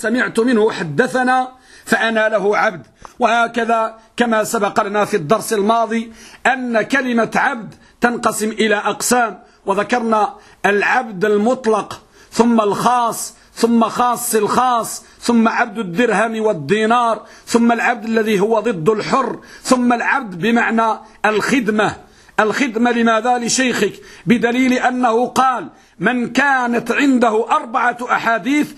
سمعت منه حدثنا فأنا له عبد. وهكذا كما سبق لنا في الدرس الماضي أن كلمة عبد تنقسم إلى أقسام، وذكرنا العبد المطلق ثم الخاص ثم خاص الخاص ثم عبد الدرهم والدينار ثم العبد الذي هو ضد الحر ثم العبد بمعنى الخدمة لماذا؟ لشيخك، بدليل أنه قال من كانت عنده 4 أحاديث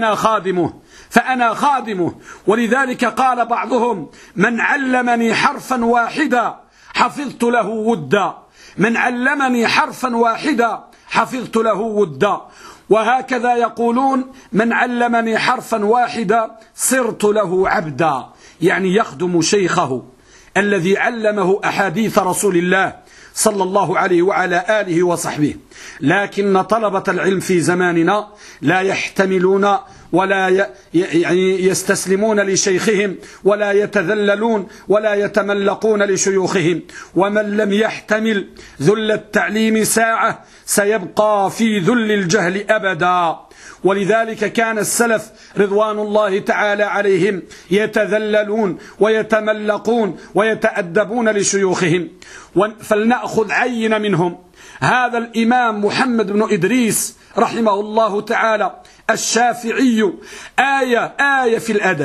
فأنا خادمه. ولذلك قال بعضهم من علمني حرفا واحدا حفظت له ودا، من علمني حرفا واحدا حفظت له ودا. وهكذا يقولون من علمني حرفا واحدا صرت له عبدا، يعني يخدم شيخه الذي علمه أحاديث رسول الله صلى الله عليه وعلى آله وصحبه. لكن طلبة العلم في زماننا لا يحتملون ولا يستسلمون لشيخهم ولا يتذللون ولا يتملقون لشيوخهم. ومن لم يحتمل ذل التعليم ساعة سيبقى في ذل الجهل أبدا. ولذلك كان السلف رضوان الله تعالى عليهم يتذللون ويتملقون ويتأدبون لشيوخهم. فلنأخذ عينة منهم. هذا الإمام محمد بن إدريس رحمه الله تعالى الشافعي آية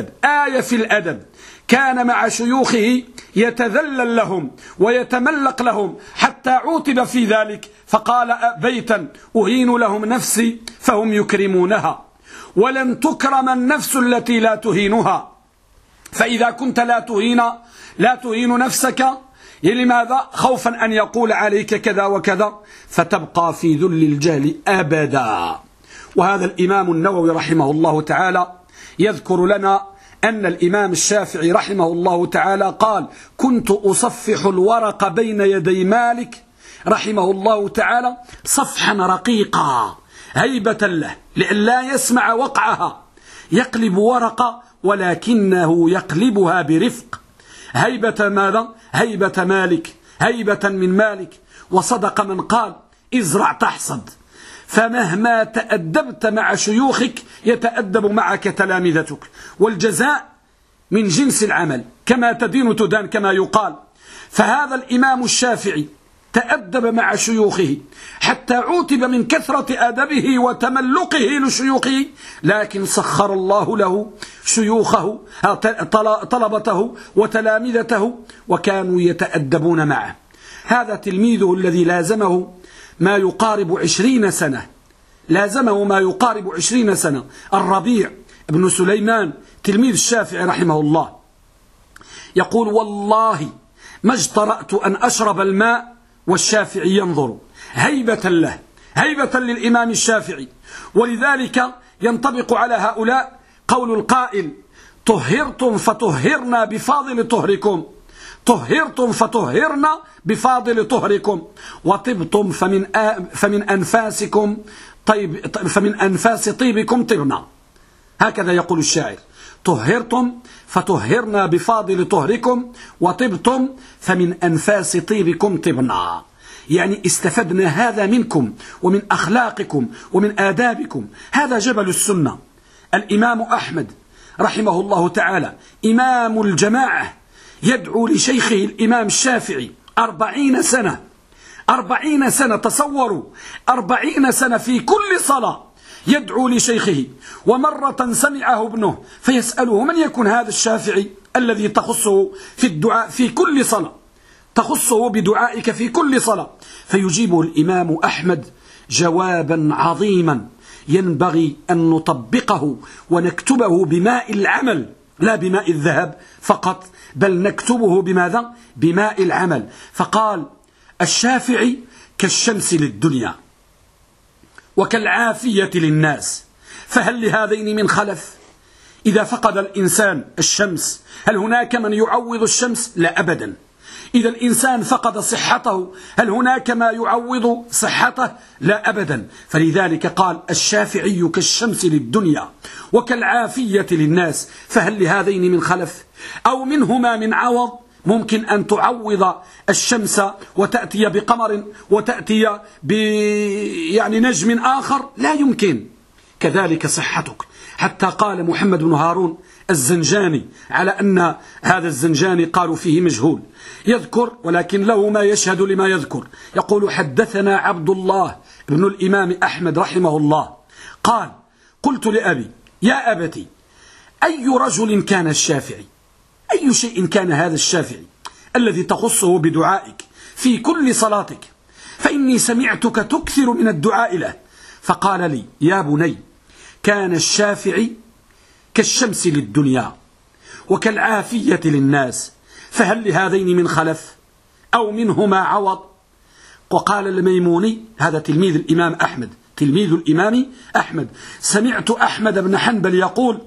في الأدب كان مع شيوخه يتذلل لهم ويتملق لهم حتى عوتب في ذلك، فقال بيتا أهين لهم نفسي فهم يكرمونها، ولن تكرم النفس التي لا تهينها. فإذا كنت لا تهين نفسك لماذا؟ خوفا أن يقول عليك كذا وكذا فتبقى في ذل الجهل أبدا. وهذا الإمام النووي رحمه الله تعالى يذكر لنا أن الإمام الشافعي رحمه الله تعالى قال كنت أصفح الورق بين يدي مالك رحمه الله تعالى صفحا رقيقا هيبة له لئلا يسمع وقعها، يقلب ورقة ولكنه يقلبها برفق. هيبة ماذا؟ هيبة مالك، هيبة من مالك. وصدق من قال ازرع تحصد، فمهما تأدبت مع شيوخك يتأدب معك تلامذتك، والجزاء من جنس العمل، كما تدين تدان كما يقال. فهذا الإمام الشافعي تأدب مع شيوخه حتى عوتب من كثرة أدبه وتملقه لشيوخه، لكن سخر الله له شيوخه طلبته وتلامذته وكانوا يتأدبون معه. هذا تلميذه الذي لازمه ما يقارب 20 سنة، الربيع بن سليمان تلميذ الشافعي رحمه الله، يقول والله ما اجترأت أن أشرب الماء والشافعي ينظر، هيبة له، هيبة للإمام الشافعي. ولذلك ينطبق على هؤلاء قول القائل طهرتم فتهرنا بفاضل طهركم، طهرتم فتهرنا بفاضل طهركم، وطبتم فمن أنفاس طيبكم طبنا. هكذا يقول الشاعر، طهرتم فتهرنا بفاضل طهركم وطبتم فمن أنفاس طيبكم طبنا. يعني استفدنا هذا منكم ومن أخلاقكم ومن آدابكم. هذا جبل السنة. الإمام أحمد رحمه الله تعالى إمام الجماعة يدعو لشيخه الإمام الشافعي 40 سنة، تصوروا 40 سنة في كل صلاة يدعو لشيخه. ومرة سمعه ابنه فيسأله من يكون هذا الشافعي الذي تخصه في الدعاء في كل صلاة، تخصه بدعائك في كل صلاة؟ فيجيبه الإمام أحمد جوابا عظيما ينبغي أن نطبقه ونكتبه بماء العمل لا بماء الذهب فقط، بل نكتبه بماذا؟ بماء العمل. فقال الشافعي كالشمس للدنيا وكالعافية للناس، فهل لهذين من خلف؟ إذا فقد الإنسان الشمس هل هناك من يعوض الشمس؟ لا أبدا. إذا الإنسان فقد صحته هل هناك ما يعوض صحته؟ لا أبدا. فلذلك قال الشافعي كالشمس للدنيا وكالعافية للناس، فهل لهذين من خلف أو منهما من عوض؟ ممكن أن تعوض الشمس وتأتي بقمر وتأتي يعني نجم آخر؟ لا يمكن. كذلك صحتك حتى قال محمد بن هارون الزنجاني على أن هذا الزنجاني قالوا فيه مجهول، يذكر ولكن له ما يشهد لما يذكر. يقول: حدثنا عبد الله بن الإمام أحمد رحمه الله قال: قلت لأبي: يا أبتي، أي رجل كان الشافعي؟ أي شيء كان هذا الشافعي الذي تخصه بدعائك في كل صلاتك؟ فإني سمعتك تكثر من الدعاء له. فقال لي: يا بني، كان الشافعي كالشمس للدنيا وكالعافية للناس، فهل لهذين من خلف أو منهما عوض؟ وقال الميموني، هذا تلميذ الإمام أحمد، تلميذ الإمام أحمد: سمعت أحمد بن حنبل يقول: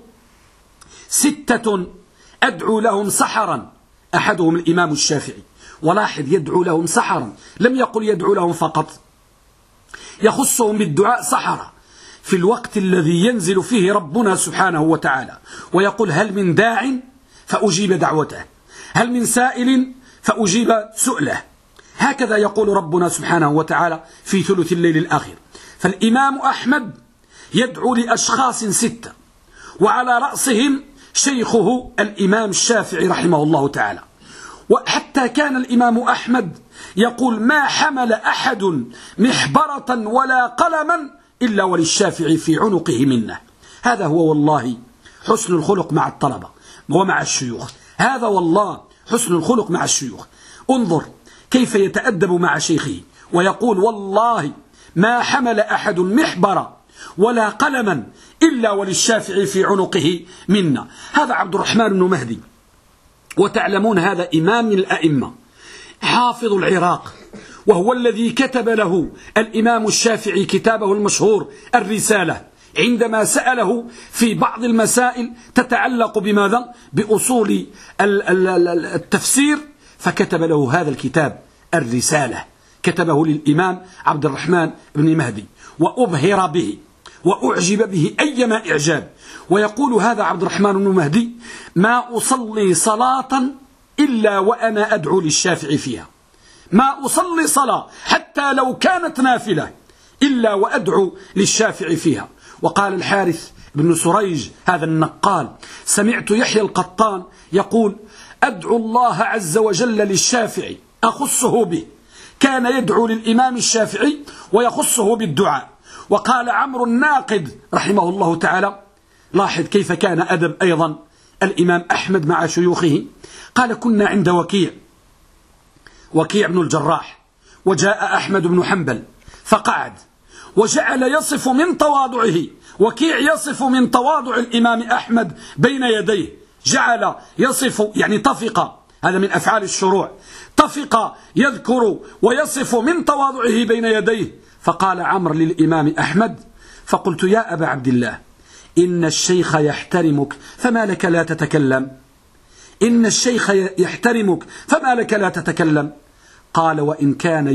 6 أدعو لهم سحرا، أحدهم الإمام الشافعي. ولاحظ، يدعو لهم سحرا، لم يقل يدعو لهم فقط، يخصهم بالدعاء سحرا في الوقت الذي ينزل فيه ربنا سبحانه وتعالى ويقول: هل من داع فأجيب دعوته، هل من سائل فأجيب سؤله. هكذا يقول ربنا سبحانه وتعالى في ثلث الليل الآخر. فالإمام أحمد يدعو لأشخاص 6، وعلى رأسهم شيخه الإمام الشافعي رحمه الله تعالى. وحتى كان الإمام أحمد يقول: ما حمل أحد محبرة ولا قلما إلا وللشافعي في عنقه منه. هذا هو والله حسن الخلق مع الطلبة ومع الشيوخ، هذا والله حسن الخلق مع الشيوخ. انظر كيف يتأدب مع شيخه ويقول: والله ما حمل أحد محبرة ولا قلما إلا وللشافعي في عنقه منا. هذا عبد الرحمن بن مهدي، وتعلمون هذا إمام من الأئمة، حافظ العراق، وهو الذي كتب له الإمام الشافعي كتابه المشهور الرسالة، عندما سأله في بعض المسائل تتعلق بماذا؟ بأصول التفسير، فكتب له هذا الكتاب الرسالة، كتبه للإمام عبد الرحمن بن مهدي، وأبهر به وأعجب به أيما إعجاب. ويقول هذا عبد الرحمن بن مهدي: ما أصلي صلاة إلا وأنا أدعو للشافعي فيها، ما أصلي صلاة حتى لو كانت نافلة إلا وأدعو للشافعي فيها. وقال الحارث بن سريج هذا النقال: سمعت يحيى القطان يقول: أدعو الله عز وجل للشافعي أخصه به، كان يدعو للإمام الشافعي ويخصه بالدعاء. وقال عمرو الناقد رحمه الله تعالى، لاحظ كيف كان أدب أيضا الإمام أحمد مع شيوخه، قال: كنا عند وكيع بن الجراح، وجاء أحمد بن حنبل فقعد وجعل يصف من تواضعه، وكيع يصف من تواضع الإمام أحمد بين يديه، جعل يصف يعني طفق، هذا من أفعال الشروع، طفق يذكر ويصف من تواضعه بين يديه. فقال عمرو للإمام أحمد: فقلت: يا أبا عبد الله، إن الشيخ يحترمك فما لك لا تتكلم، إن الشيخ يحترمك فما لك لا تتكلم. قال: وإن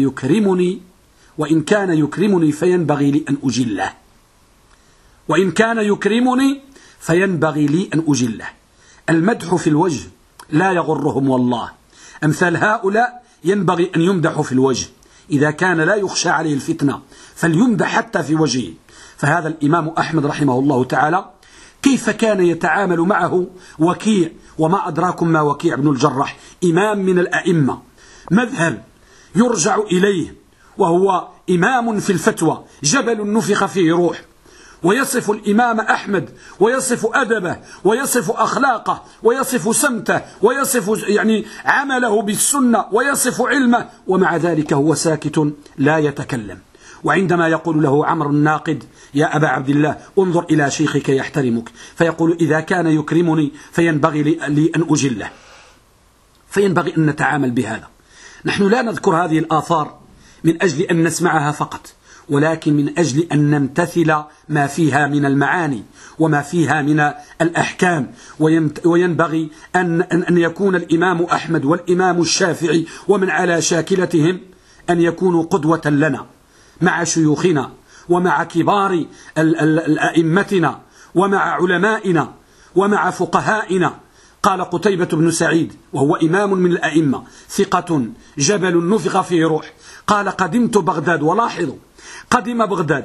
كان يكرمني فينبغي لي أن أجله، وإن كان يكرمني فينبغي لي أن أجله. المدح في الوجه لا يغرهم والله، أمثال هؤلاء ينبغي أن يمدحوا في الوجه، إذا كان لا يخشى عليه الفتنة فليمدح حتى في وجهه. فهذا الإمام أحمد رحمه الله تعالى كيف كان يتعامل معه وكيع، وما أدراكم ما وكيع بن الجراح، إمام من الأئمة، مذهب يرجع إليه، وهو إمام في الفتوى، جبل نفخ فيه روح. ويصف الإمام أحمد ويصف أدبه ويصف أخلاقه ويصف سمته ويصف يعني عمله بالسنة ويصف علمه، ومع ذلك هو ساكت لا يتكلم. وعندما يقول له عمرو الناقد: يا أبا عبد الله، انظر إلى شيخك يحترمك، فيقول: إذا كان يكرمني فينبغي لي أن أجله. فينبغي أن نتعامل بهذا. نحن لا نذكر هذه الآثار من أجل أن نسمعها فقط، ولكن من أجل أن نمتثل ما فيها من المعاني وما فيها من الأحكام. وينبغي أن يكون الإمام أحمد والإمام الشافعي ومن على شاكلتهم أن يكونوا قدوة لنا مع شيوخنا ومع كبار الأئمتنا ومع علمائنا ومع فقهائنا. قال قتيبة بن سعيد وهو إمام من الأئمة، ثقة جبل نفخ فيه روح، قال: قدمت بغداد، ولاحظوا قدم بغداد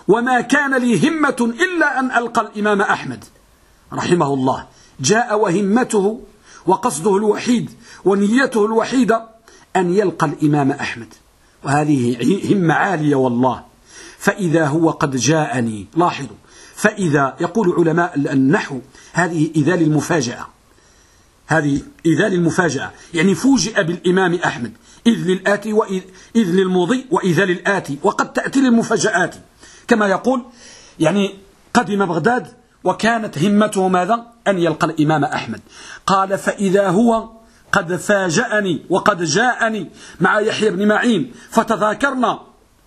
وما كان لي همة إلا أن ألقى الإمام أحمد رحمه الله. جاء وهمته وقصده الوحيد ونيته الوحيدة أن يلقى الإمام أحمد، وهذه همة عالية والله. فإذا هو قد جاءني، لاحظوا، فإذا يقول علماء النحو هذه إذا للمفاجأة، هذه إذا للمفاجأة، يعني فوجئ بالإمام أحمد، إذ للآتي إذ للمضي وإذا للآتي، وقد تأتي للمفاجآت كما يقول، يعني قدم بغداد وكانت همته ماذا؟ أن يلقى الإمام أحمد. قال فإذا هو قد فاجأني وقد جاءني مع يحيى بن معين فتذاكرنا،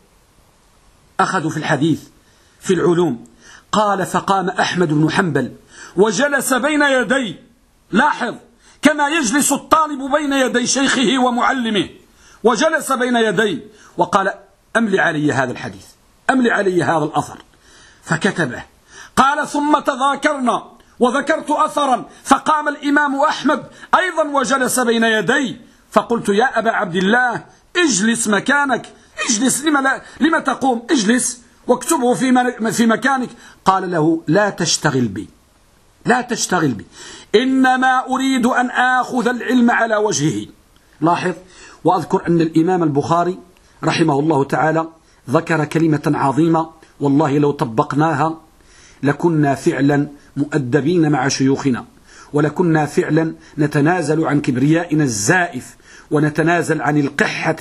أخذوا في الحديث في العلوم. قال فقام أحمد بن حنبل وجلس بين يدي، لاحظ كما يجلس الطالب بين يدي شيخه ومعلمه، وجلس بين يدي وقال أملي علي هذا الحديث، أملي علي هذا الأثر، فكتبه. قال ثم تذاكرنا وذكرت أثرا، فقام الإمام أحمد أيضا وجلس بين يدي، فقلت يا أبا عبد الله اجلس مكانك، اجلس، لما تقوم؟ اجلس واكتبه في مكانك. قال له لا تشتغل بي، لا تشتغل بي، إنما أريد أن آخذ العلم على وجهه. لاحظ، وأذكر أن الإمام البخاري رحمه الله تعالى ذكر كلمة عظيمة والله لو طبقناها لكنا فعلا مؤدبين مع شيوخنا، ولكنا فعلا نتنازل عن كبريائنا الزائف، ونتنازل عن القحة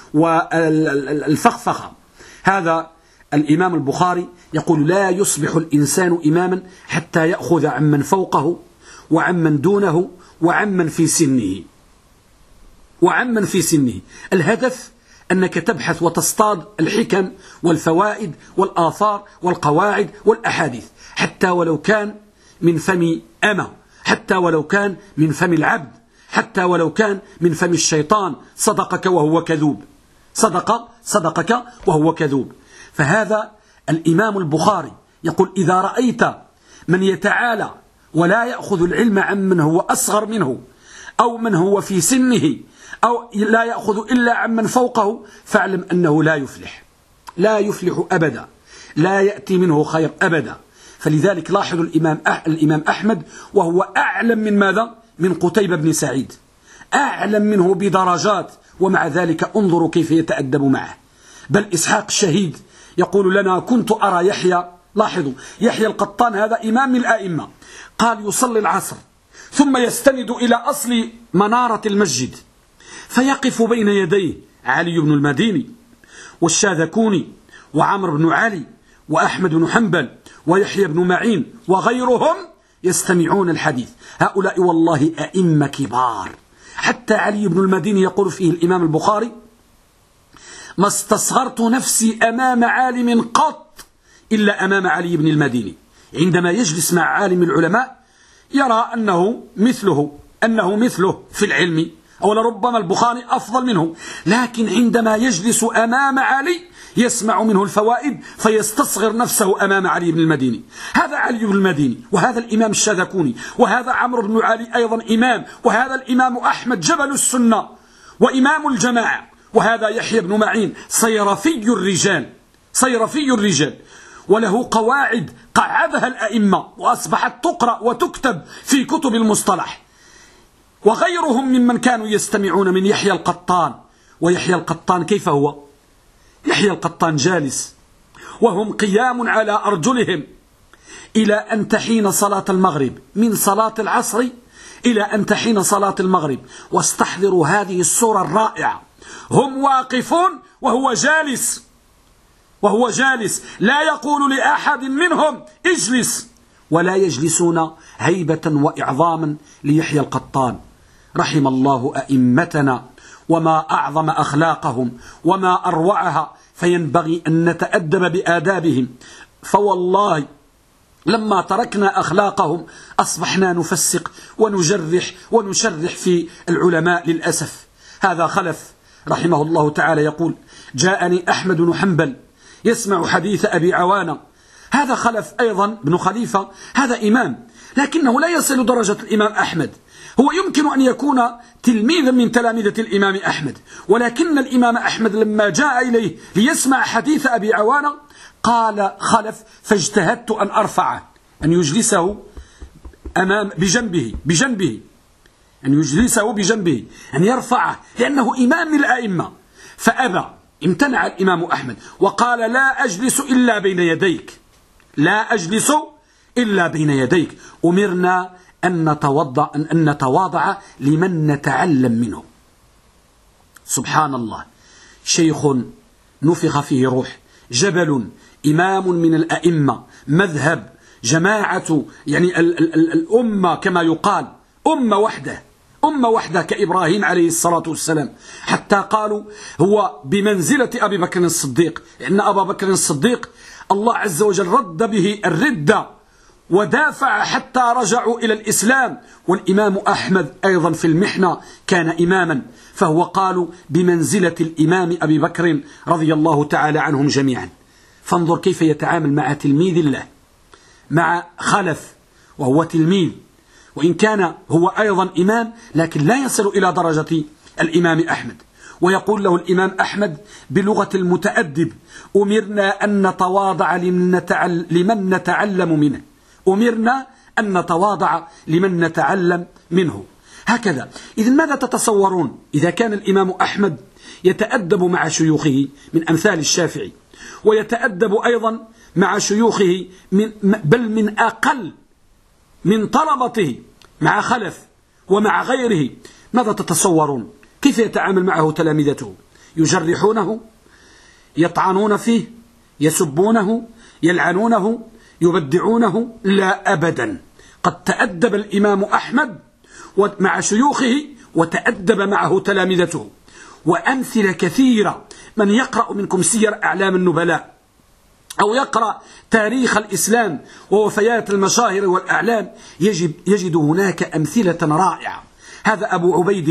والفخفخة. هذا الإمام البخاري يقول لا يصبح الإنسان إماما حتى يأخذ عمن فوقه وعمن دونه وعمن في سنه، وعمن في سنه. الهدف أنك تبحث وتصطاد الحكم والفوائد والآثار والقواعد والأحاديث، حتى ولو كان من فم أمة، حتى ولو كان من فم العبد، حتى ولو كان من فم الشيطان، صدقك وهو كذوب، صدقك وهو كذوب. فهذا الإمام البخاري يقول إذا رأيت من يتعالى ولا يأخذ العلم عن من هو أصغر منه أو من هو في سنه، أو لا يأخذ إلا عن من فوقه، فاعلم أنه لا يفلح، لا يفلح أبدا، لا يأتي منه خير أبدا. فلذلك لاحظوا الإمام أحمد وهو أعلم من ماذا؟ من قتيبة بن سعيد، أعلم منه بدرجات، ومع ذلك انظروا كيف يتأدب معه. بل إسحاق الشهيد يقول لنا كنت أرى يحيى، لاحظوا يحيى القطان هذا إمام من الآئمة، قال يصلي العصر ثم يستند إلى أصل منارة المسجد فيقف بين يديه علي بن المديني والشاذكوني وعمر بن علي وأحمد بن حنبل ويحيى بن معين وغيرهم يستمعون الحديث. هؤلاء والله أئمة كبار. حتى علي بن المديني يقول فيه الإمام البخاري ما استصغرت نفسي أمام عالم قط إلا أمام علي بن المديني. عندما يجلس مع عالم العلماء يرى أنه مثله في العلم، أو لربما البخاري أفضل منه، لكن عندما يجلس أمام علي يسمع منه الفوائد فيستصغر نفسه أمام علي بن المديني. هذا علي بن المديني، وهذا الإمام الشاذكوني، وهذا عمرو بن علي أيضا إمام، وهذا الإمام أحمد جبل السنة وإمام الجماعة، وهذا يحيى بن معين صيرفي الرجال، وله قواعد قعدها الأئمة وأصبحت تقرأ وتكتب في كتب المصطلح، وغيرهم ممن كانوا يستمعون من يحيى القطان. ويحيى القطان كيف هو؟ يحيى القطان جالس وهم قيام على أرجلهم إلى أن تحين صلاة المغرب، من صلاة العصر إلى أن تحين صلاة المغرب. واستحضروا هذه الصورة الرائعة، هم واقفون وهو جالس لا يقول لأحد منهم اجلس، ولا يجلسون هيبة وإعظاما ليحيى القطان. رحم الله أئمتنا، وما أعظم أخلاقهم وما أروعها، فينبغي أن نتأدب بآدابهم. فوالله لما تركنا أخلاقهم أصبحنا نفسق ونجرح ونشرح في العلماء للأسف. هذا خلف رحمه الله تعالى يقول جاءني أحمد بن حنبل يسمع حديث أبي عوانة. هذا خلف أيضا بن خليفة، هذا إمام لكنه لا يصل درجة الإمام أحمد. هو يمكن أن يكون تلميذا من تلامذة الإمام أحمد، ولكن الإمام أحمد لما جاء إليه ليسمع حديث أبي عوانة قال خلف: فاجتهدت أن أرفعه، أن يجلسه بجنبه، أن يجلسه بجنبه، أن يرفعه، لأنه إمام من الأئمة. فأبى، امتنع الإمام أحمد وقال: لا أجلس إلا بين يديك، لا أجلس إلا بين يديك، أمرنا أن نتواضع لمن نتعلم منه. سبحان الله، شيخ نفخ فيه روح، جبل، إمام من الأئمة، مذهب، جماعة، يعني الأمة كما يقال، أمة وحدة كإبراهيم عليه الصلاة والسلام، حتى قالوا هو بمنزلة أبي بكر الصديق، لأن أبا بكر الصديق الله عز وجل رد به الردة ودافع حتى رجعوا إلى الإسلام. والإمام أحمد أيضا في المحنة كان إماما، فهو قالوا بمنزلة الإمام أبي بكر رضي الله تعالى عنهم جميعا. فانظر كيف يتعامل مع تلميذ الله، مع خلف وهو تلميذ، وإن كان هو أيضا إمام لكن لا يصل إلى درجة الإمام أحمد. ويقول له الإمام أحمد بلغة المتأدب: أمرنا أن نتواضع لمن نتعلم منه، أمرنا أن نتواضع لمن نتعلم منه. هكذا. إذن ماذا تتصورون إذا كان الإمام أحمد يتأدب مع شيوخه من أمثال الشافعي، ويتأدب أيضا مع شيوخه بل من أقل من طلبته مع خلف ومع غيره؟ ماذا تتصورون؟ كيف يتعامل معه تلامذته؟ يجرحونه، يطعنون فيه، يسبونه، يلعنونه، يبدعونه؟ لا أبدا. قد تأدب الإمام أحمد مع شيوخه وتأدب معه تلامذته. وأمثلة كثيرة، من يقرأ منكم سير أعلام النبلاء أو يقرأ تاريخ الإسلام ووفيات المشاهير والأعلام يجد هناك أمثلة رائعة. هذا أبو عبيد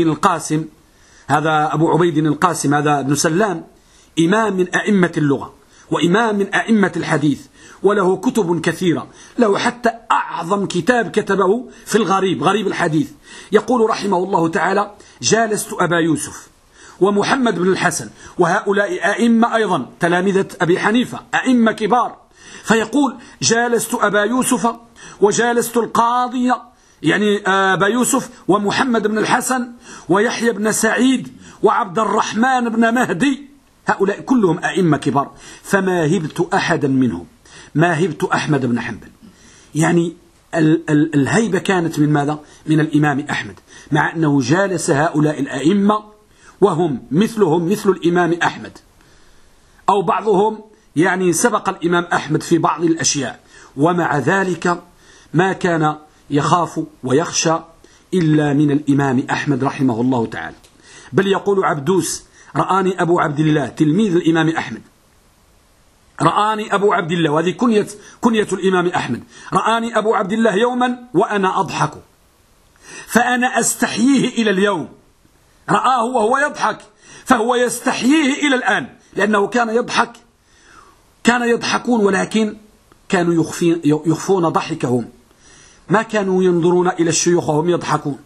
القاسم، هذا ابن سلام، إمام من أئمة اللغة وإمام من أئمة الحديث، وله كتب كثيرة، له حتى أعظم كتاب كتبه في غريب الحديث. يقول رحمه الله تعالى: جالست أبا يوسف ومحمد بن الحسن، وهؤلاء أئمة أيضا تلامذة أبي حنيفة، أئمة كبار. فيقول: جالست أبا يوسف وجالست القاضي، يعني أبا يوسف ومحمد بن الحسن ويحيى بن سعيد وعبد الرحمن بن مهدي، هؤلاء كلهم أئمة كبار، فما هبت أحدا منهم، ما هبت أحمد بن حنبل. يعني الهيبة كانت من ماذا؟ من الإمام أحمد، مع أنه جالس هؤلاء الأئمة وهم مثلهم مثل الإمام أحمد، أو بعضهم يعني سبق الإمام أحمد في بعض الأشياء، ومع ذلك ما كان يخاف ويخشى إلا من الإمام أحمد رحمه الله تعالى. بل يقول عبدوس: رآني أبو عبد الله، تلميذ الإمام أحمد، رآني أبو عبد الله، وهذه كنية الإمام أحمد، رآني أبو عبد الله يوما وأنا أضحك فأنا أستحييه إلى اليوم. رآه وهو يضحك فهو يستحييه إلى الآن، لأنه كان يضحكون، ولكن كانوا يخفون ضحكهم، ما كانوا ينظرون إلى الشيوخ وهم يضحكون،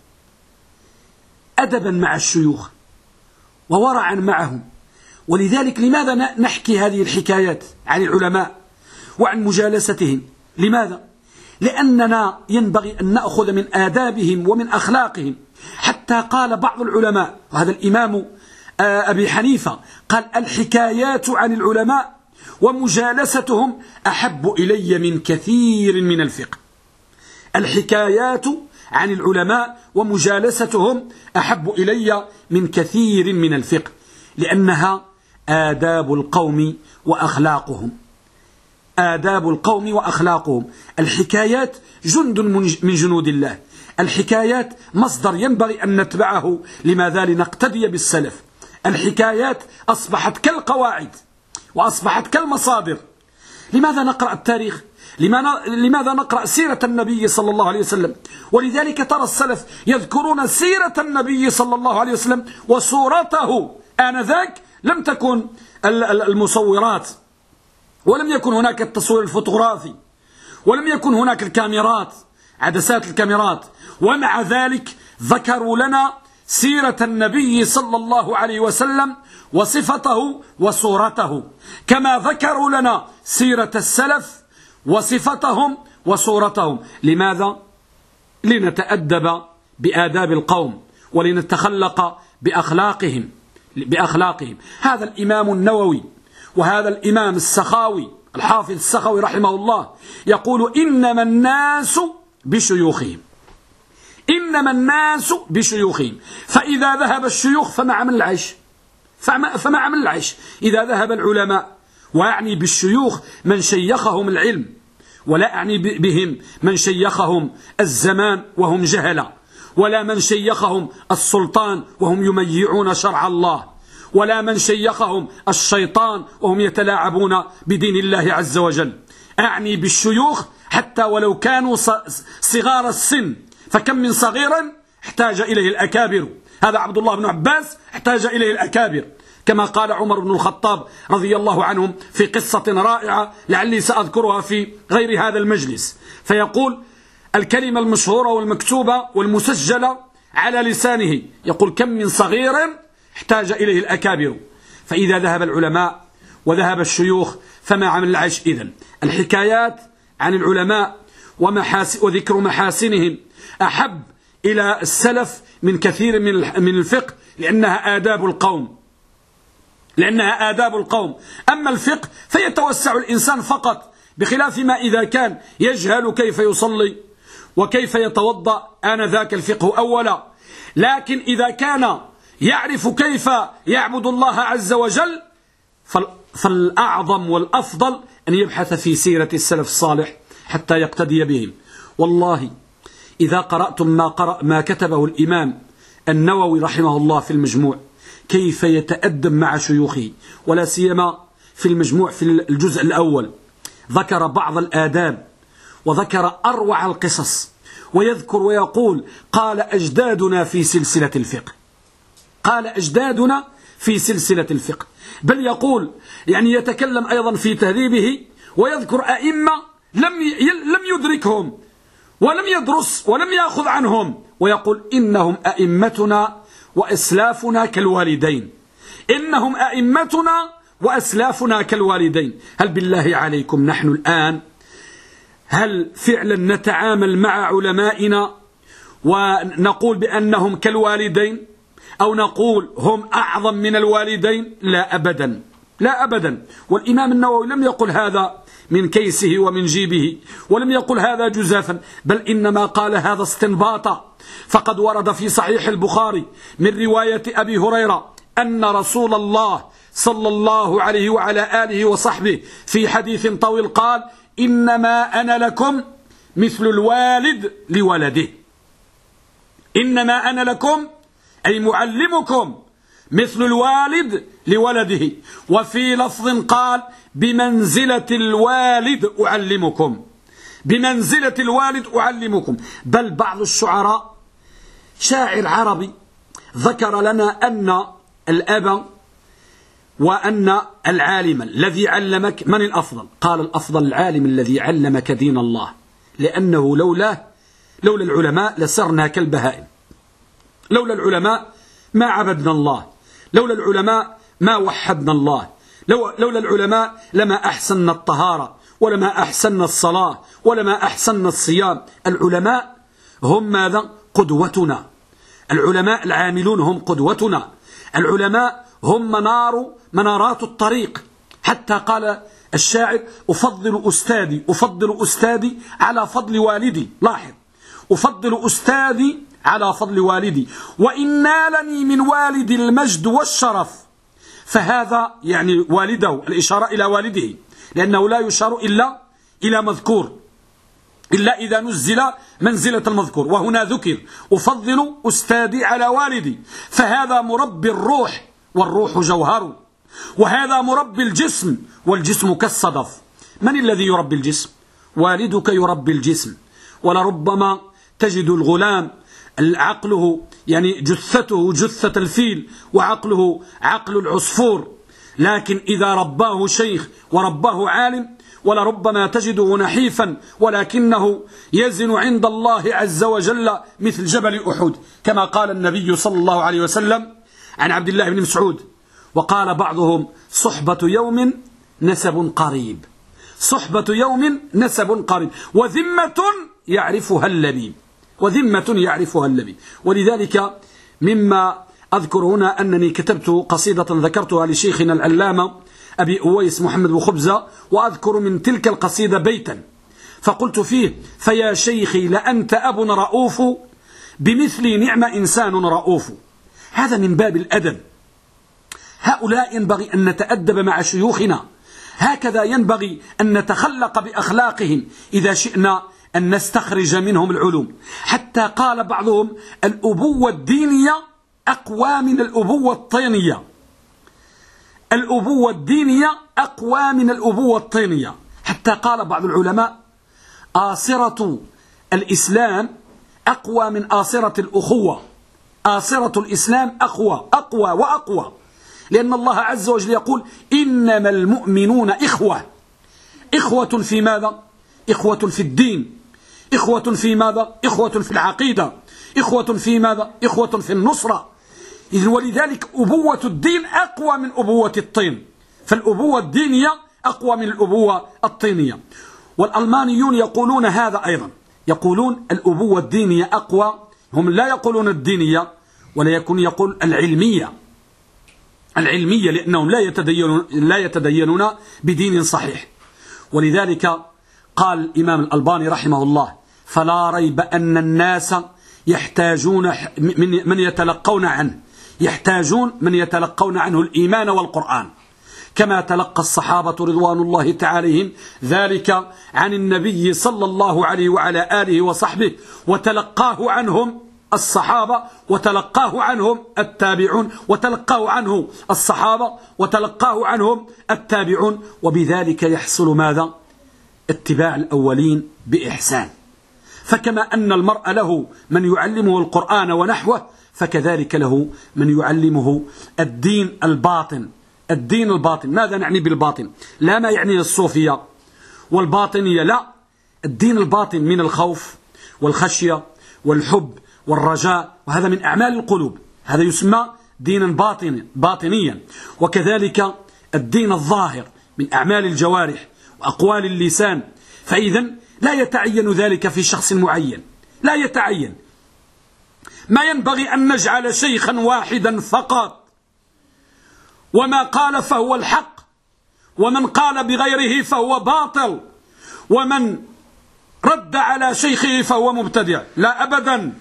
أدبا مع الشيوخ وورعا معهم. ولذلك لماذا نحكي هذه الحكايات عن العلماء وعن مجالستهم؟ لماذا؟ لأننا ينبغي أن نأخذ من آدابهم ومن أخلاقهم. حتى قال بعض العلماء، وهذا الإمام أبي حنيفة قال: الحكايات عن العلماء ومجالستهم أحب إلي من كثير من الفقه. الحكايات عن العلماء ومجالستهم أحب إلي من كثير من الفقه، لأنها آداب القوم وأخلاقهم، آداب القوم وأخلاقهم. الحكايات جند من جنود الله، الحكايات مصدر ينبغي أن نتبعه. لماذا؟ لنقتدي بالسلف. الحكايات أصبحت كالقواعد وأصبحت كالمصادر. لماذا نقرأ التاريخ؟ لماذا نقرأ سيرة النبي صلى الله عليه وسلم؟ ولذلك ترى السلف يذكرون سيرة النبي صلى الله عليه وسلم وصورته. آنذاك لم تكن المصورات، ولم يكن هناك التصوير الفوتوغرافي، ولم يكن هناك الكاميرات، عدسات الكاميرات، ومع ذلك ذكروا لنا سيرة النبي صلى الله عليه وسلم وصفته وصورته، كما ذكروا لنا سيرة السلف وصفتهم وصورتهم. لماذا؟ لنتأدب بآداب القوم ولنتخلق بأخلاقهم. هذا الإمام النووي وهذا الإمام السخاوي الحافظ السخاوي رحمه الله يقول: إنما الناس بشيوخهم، إنما الناس بشيوخهم، فإذا ذهب الشيوخ فمع من العيش، فمع من العيش. إذا ذهب العلماء، وأعني بالشيوخ من شيخهم العلم، ولا أعني بهم من شيخهم الزمان وهم جهلة، ولا من شيخهم السلطان وهم يميعون شرع الله، ولا من شيخهم الشيطان وهم يتلاعبون بدين الله عز وجل. أعني بالشيوخ حتى ولو كانوا صغار السن، فكم من صغير احتاج إليه الأكابر. هذا عبد الله بن عباس احتاج إليه الأكابر، كما قال عمر بن الخطاب رضي الله عنهم في قصة رائعة لعلي سأذكرها في غير هذا المجلس، فيقول الكلمة المشهورة والمكتوبة والمسجلة على لسانه، يقول: كم من صغير احتاج إليه الأكابر. فإذا ذهب العلماء وذهب الشيوخ فما عمل العيش. إذن الحكايات عن العلماء وذكر محاسنهم أحب إلى السلف من كثير من الفقه، لأنها آداب القوم. أما الفقه فيتوسع الإنسان فقط، بخلاف ما إذا كان يجهل كيف يصلي وكيف يتوضأ، آنذاك الفقه أولا. لكن إذا كان يعرف كيف يعبد الله عز وجل فالأعظم والأفضل أن يبحث في سيرة السلف الصالح حتى يقتدي بهم. والله إذا قرأتم ما كتبه الإمام النووي رحمه الله في المجموع، كيف يتأدب مع شيوخه، ولا سيما في المجموع في الجزء الأول ذكر بعض الآداب وذكر أروع القصص، ويذكر ويقول: قال أجدادنا في سلسلة الفقه، قال أجدادنا في سلسلة الفقه. بل يقول يعني يتكلم أيضا في تهذيبه ويذكر أئمة لم يدركهم ولم يدرس ولم يأخذ عنهم، ويقول: إنهم أئمتنا وأسلافنا كالوالدين، إنهم أئمتنا وأسلافنا كالوالدين. هل بالله عليكم نحن الآن هل فعلا نتعامل مع علمائنا ونقول بأنهم كالوالدين، أو نقول هم أعظم من الوالدين؟ لا أبدا، لا أبدا. والإمام النووي لم يقل هذا من كيسه ومن جيبه، ولم يقل هذا جزافا، بل إنما قال هذا استنباطا. فقد ورد في صحيح البخاري من رواية أبي هريرة أن رسول الله صلى الله عليه وعلى آله وصحبه في حديث طويل قال: إنما أنا لكم مثل الوالد لولده، إنما أنا لكم أي معلمكم مثل الوالد لولده. وفي لفظ قال: بمنزلة الوالد أعلمكم، بمنزلة الوالد أعلمكم. بل بعض الشعراء، شاعر عربي، ذكر لنا أن الأب وأن العالم الذي علمك من الأفضل؟ قال: الأفضل العالم الذي علمك دين الله، لأنه لولا العلماء لسرنا كالبهائم، لولا العلماء ما عبدنا الله، لولا العلماء ما وحدنا الله، لولا العلماء لما أحسننا الطهارة، ولما أحسننا الصلاة، ولما أحسننا الصيام. العلماء هم ماذا؟ قدوتنا. العلماء العاملون هم قدوتنا. العلماء هم منارات الطريق. حتى قال الشاعر: أفضل أستاذي على فضل والدي. لاحظ: أفضل أستاذي على فضل والدي، وإن نالني من والدي المجد والشرف. فهذا يعني والده، الإشارة إلى والده، لأنه لا يشار إلا إلى مذكور، إلا إذا نزل منزلة المذكور، وهنا ذكر: أفضل أستاذي على والدي. فهذا مربي الروح، والروح جوهر، وهذا مربي الجسم، والجسم كالصدف. من الذي يربي الجسم؟ والدك يربي الجسم. ولربما تجد الغلام عقله يعني جثته جثة الفيل، وعقله عقل العصفور، لكن إذا رباه شيخ ورباه عالم ولربما تجده نحيفا ولكنه يزن عند الله عز وجل مثل جبل أحد، كما قال النبي صلى الله عليه وسلم عن عبد الله بن مسعود. وقال بعضهم: صحبة يوم نسب قريب، صحبة يوم نسب قريب، وذمة يعرفها اللبيب، وذمة يعرفها اللبيب. ولذلك مما أذكر هنا أنني كتبت قصيدة ذكرتها لشيخنا العلامة أبي أويس محمد بخبزة، وأذكر من تلك القصيدة بيتا فقلت فيه: فيا شيخي لأنت أب رؤوف، بمثلي نعم إنسان رؤوف. هذا من باب الأدب. هؤلاء ينبغي أن نتأدب مع شيوخنا، هكذا ينبغي أن نتخلق بأخلاقهم إذا شئنا أن نستخرج منهم العلوم. حتى قال بعضهم: الأبوة الدينية أقوى من الأبوة الطينية، الأبوة الدينية أقوى من الأبوة الطينية. حتى قال بعض العلماء: آصرة الإسلام أقوى من آصرة الأخوة، آصرة الإسلام أقوى وأقوى، لأن الله عز وجل يقول: إنما المؤمنون إخوة. إخوة في ماذا؟ إخوة في الدين. إخوة في ماذا؟ إخوة في العقيدة. إخوة في ماذا؟ إخوة في النصرة. ولذلك أبوة الدين أقوى من أبوة الطين، فالأبوة الدينية أقوى من الأبوة الطينية. والألمانيون يقولون هذا أيضا، يقولون الأبوة الدينية أقوى، هم لا يقولون الدينية ولكن يقول العلمية، العلمية، لأنهم لا يتدينون بدين صحيح. ولذلك قال الإمام الألباني رحمه الله: فلا ريب أن الناس يحتاجون من يتلقون عنه، يحتاجون من يتلقون عنه الإيمان والقرآن، كما تلقى الصحابة رضوان الله تعالى ذلك عن النبي صلى الله عليه وعلى آله وصحبه، وتلقاه عنهم الصحابة، وتلقاه عنهم التابعون، وتلقاه عنه الصحابة، وتلقاه عنهم التابعون. وبذلك يحصل ماذا؟ اتباع الأولين بإحسان. فكما أن المرء له من يعلمه القرآن ونحوه، فكذلك له من يعلمه الدين الباطن. الدين الباطن، ماذا نعني بالباطن؟ لا ما يعني الصوفية والباطنية، لا، الدين الباطن من الخوف والخشية والحب والرجاء، وهذا من أعمال القلوب، هذا يسمى دينا باطنيا. وكذلك الدين الظاهر من أعمال الجوارح وأقوال اللسان. فإذا لا يتعين ذلك في شخص معين، لا يتعين. ما ينبغي أن نجعل شيخا واحدا فقط، وما قال فهو الحق، ومن قال بغيره فهو باطل، ومن رد على شيخه فهو مبتدع، لا أبدا.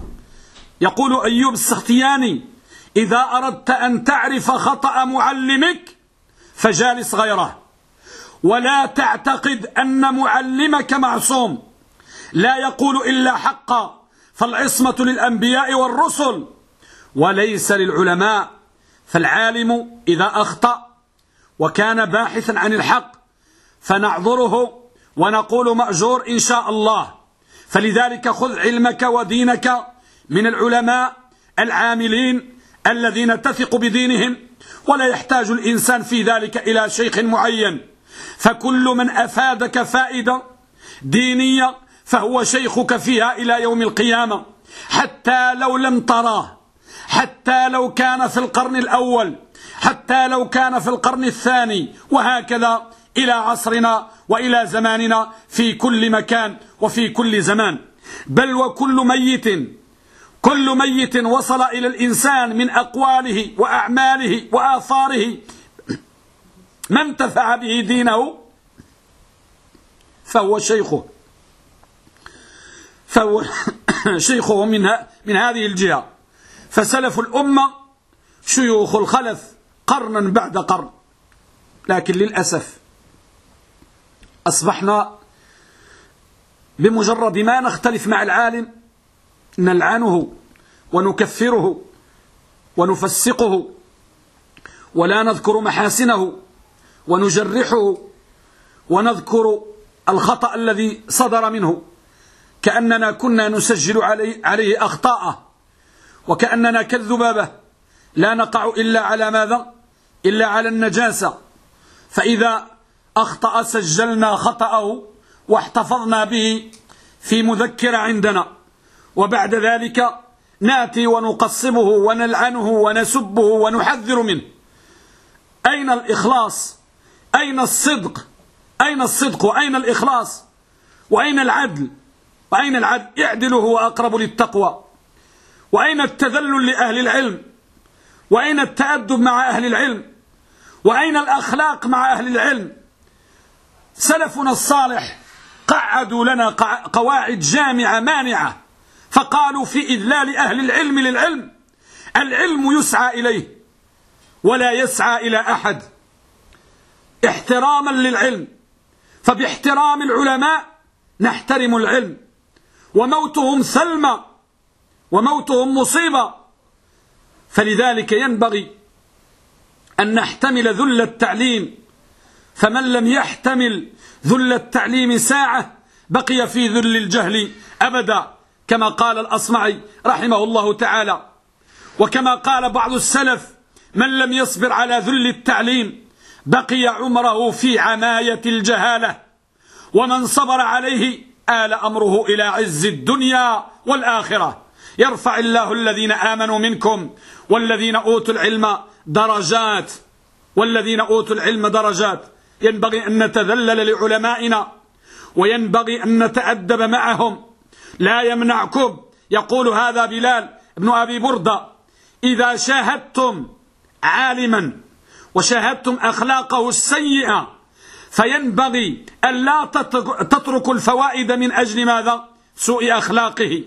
يقول أيوب السختياني: إذا أردت أن تعرف خطأ معلمك فجالس غيره، ولا تعتقد أن معلمك معصوم، لا يقول إلا حقا، فالعصمة للأنبياء والرسل وليس للعلماء. فالعالم إذا أخطأ وكان باحثا عن الحق فنعذره ونقول مأجور إن شاء الله. فلذلك خذ علمك ودينك من العلماء العاملين الذين تثق بدينهم، ولا يحتاج الإنسان في ذلك إلى شيخ معين، فكل من أفادك فائدة دينية فهو شيخك فيها إلى يوم القيامة، حتى لو لم تراه، حتى لو كان في القرن الأول، حتى لو كان في القرن الثاني، وهكذا إلى عصرنا وإلى زماننا في كل مكان وفي كل زمان. بل وكل ميت وصل إلى الإنسان من أقواله وأعماله وآثاره ما انتفع به دينه فهو شيخه، فهو شيخه من هذه الجهة. فسلف الأمة شيوخ الخلف قرنا بعد قرن، لكن للأسف أصبحنا بمجرد ما نختلف مع العالم نلعنه ونكفره ونفسقه، ولا نذكر محاسنه ونجرحه ونذكر الخطأ الذي صدر منه، كأننا كنا نسجل عليه أخطاءه، وكأننا كالذبابة لا نقع إلا على ماذا؟ إلا على النجاسة. فإذا أخطأ سجلنا خطأه واحتفظنا به في مذكرة عندنا، وبعد ذلك ناتي ونقصبه ونلعنه ونسبه ونحذر منه. أين الإخلاص؟ أين الصدق؟ أين الصدق وأين الإخلاص؟ وأين العدل؟ وأين العدل؟ اعدلوا هو أقرب للتقوى. وأين التذلل لأهل العلم؟ وأين التأدب مع أهل العلم؟ وأين الأخلاق مع أهل العلم؟ سلفنا الصالح قعدوا لنا قواعد جامعة مانعة، فقالوا في إذلال أهل العلم للعلم: العلم يسعى إليه ولا يسعى إلى أحد، احتراما للعلم، فباحترام العلماء نحترم العلم، وموتهم ثلمة وموتهم مصيبة. فلذلك ينبغي أن نحتمل ذل التعليم، فمن لم يحتمل ذل التعليم ساعة بقي في ذل الجهل أبدا، كما قال الأصمعي رحمه الله تعالى، وكما قال بعض السلف: من لم يصبر على ذل التعليم بقي عمره في عماية الجهالة، ومن صبر عليه آل أمره إلى عز الدنيا والآخرة. يرفع الله الذين آمنوا منكم والذين أوتوا العلم درجات، والذين أوتوا العلم درجات. ينبغي أن نتذلل لعلمائنا، وينبغي أن نتأدب معهم. لا يمنعكم، يقول هذا بلال بن أبي بردة: إذا شاهدتم عالما وشاهدتم أخلاقه السيئة فينبغي أن لا تتركوا الفوائد من أجل ماذا؟ سوء أخلاقه.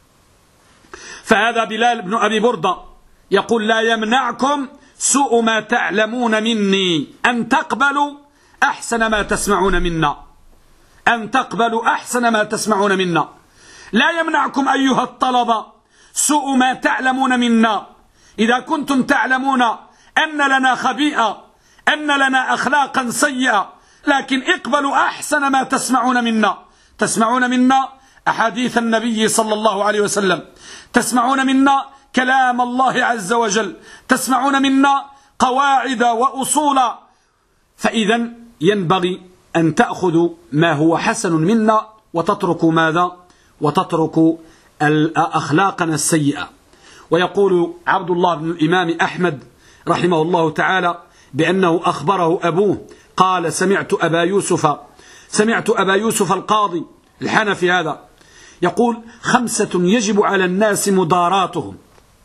فهذا بلال بن أبي بردة يقول: لا يمنعكم سوء ما تعلمون مني أن تقبلوا أحسن ما تسمعون منا، أن تقبلوا أحسن ما تسمعون منا. لا يمنعكم أيها الطلبة سوء ما تعلمون منا. إذا كنتم تعلمون أن لنا خبيئة، أن لنا أخلاقا سيئة، لكن اقبلوا أحسن ما تسمعون منا. تسمعون منا أحاديث النبي صلى الله عليه وسلم، تسمعون منا كلام الله عز وجل، تسمعون منا قواعد وأصولا. فإذا ينبغي أن تأخذوا ما هو حسن منا وتتركوا ماذا؟ وتتركوا أخلاقنا السيئة. ويقول عبد الله بن الإمام أحمد رحمه الله تعالى بأنه أخبره أبوه قال: سمعت أبا يوسف القاضي الحنفي هذا يقول: 5 يجب على الناس مداراتهم،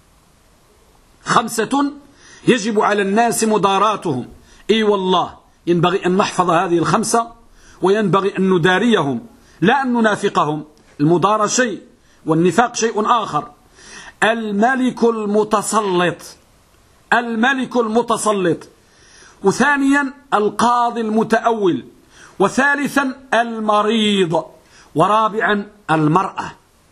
5 يجب على الناس مداراتهم. إي والله ينبغي أن نحفظ هذه ال5، وينبغي أن نداريهم لا أن ننافقهم. المدارة شيء والنفاق شيء آخر. الملك المتسلط، وثانيا القاضي المتأول، وثالثا المريض، ورابعا المرأة،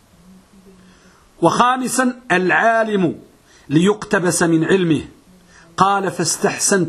وخامسا العالم ليقتبس من علمه. قال: فاستحسنت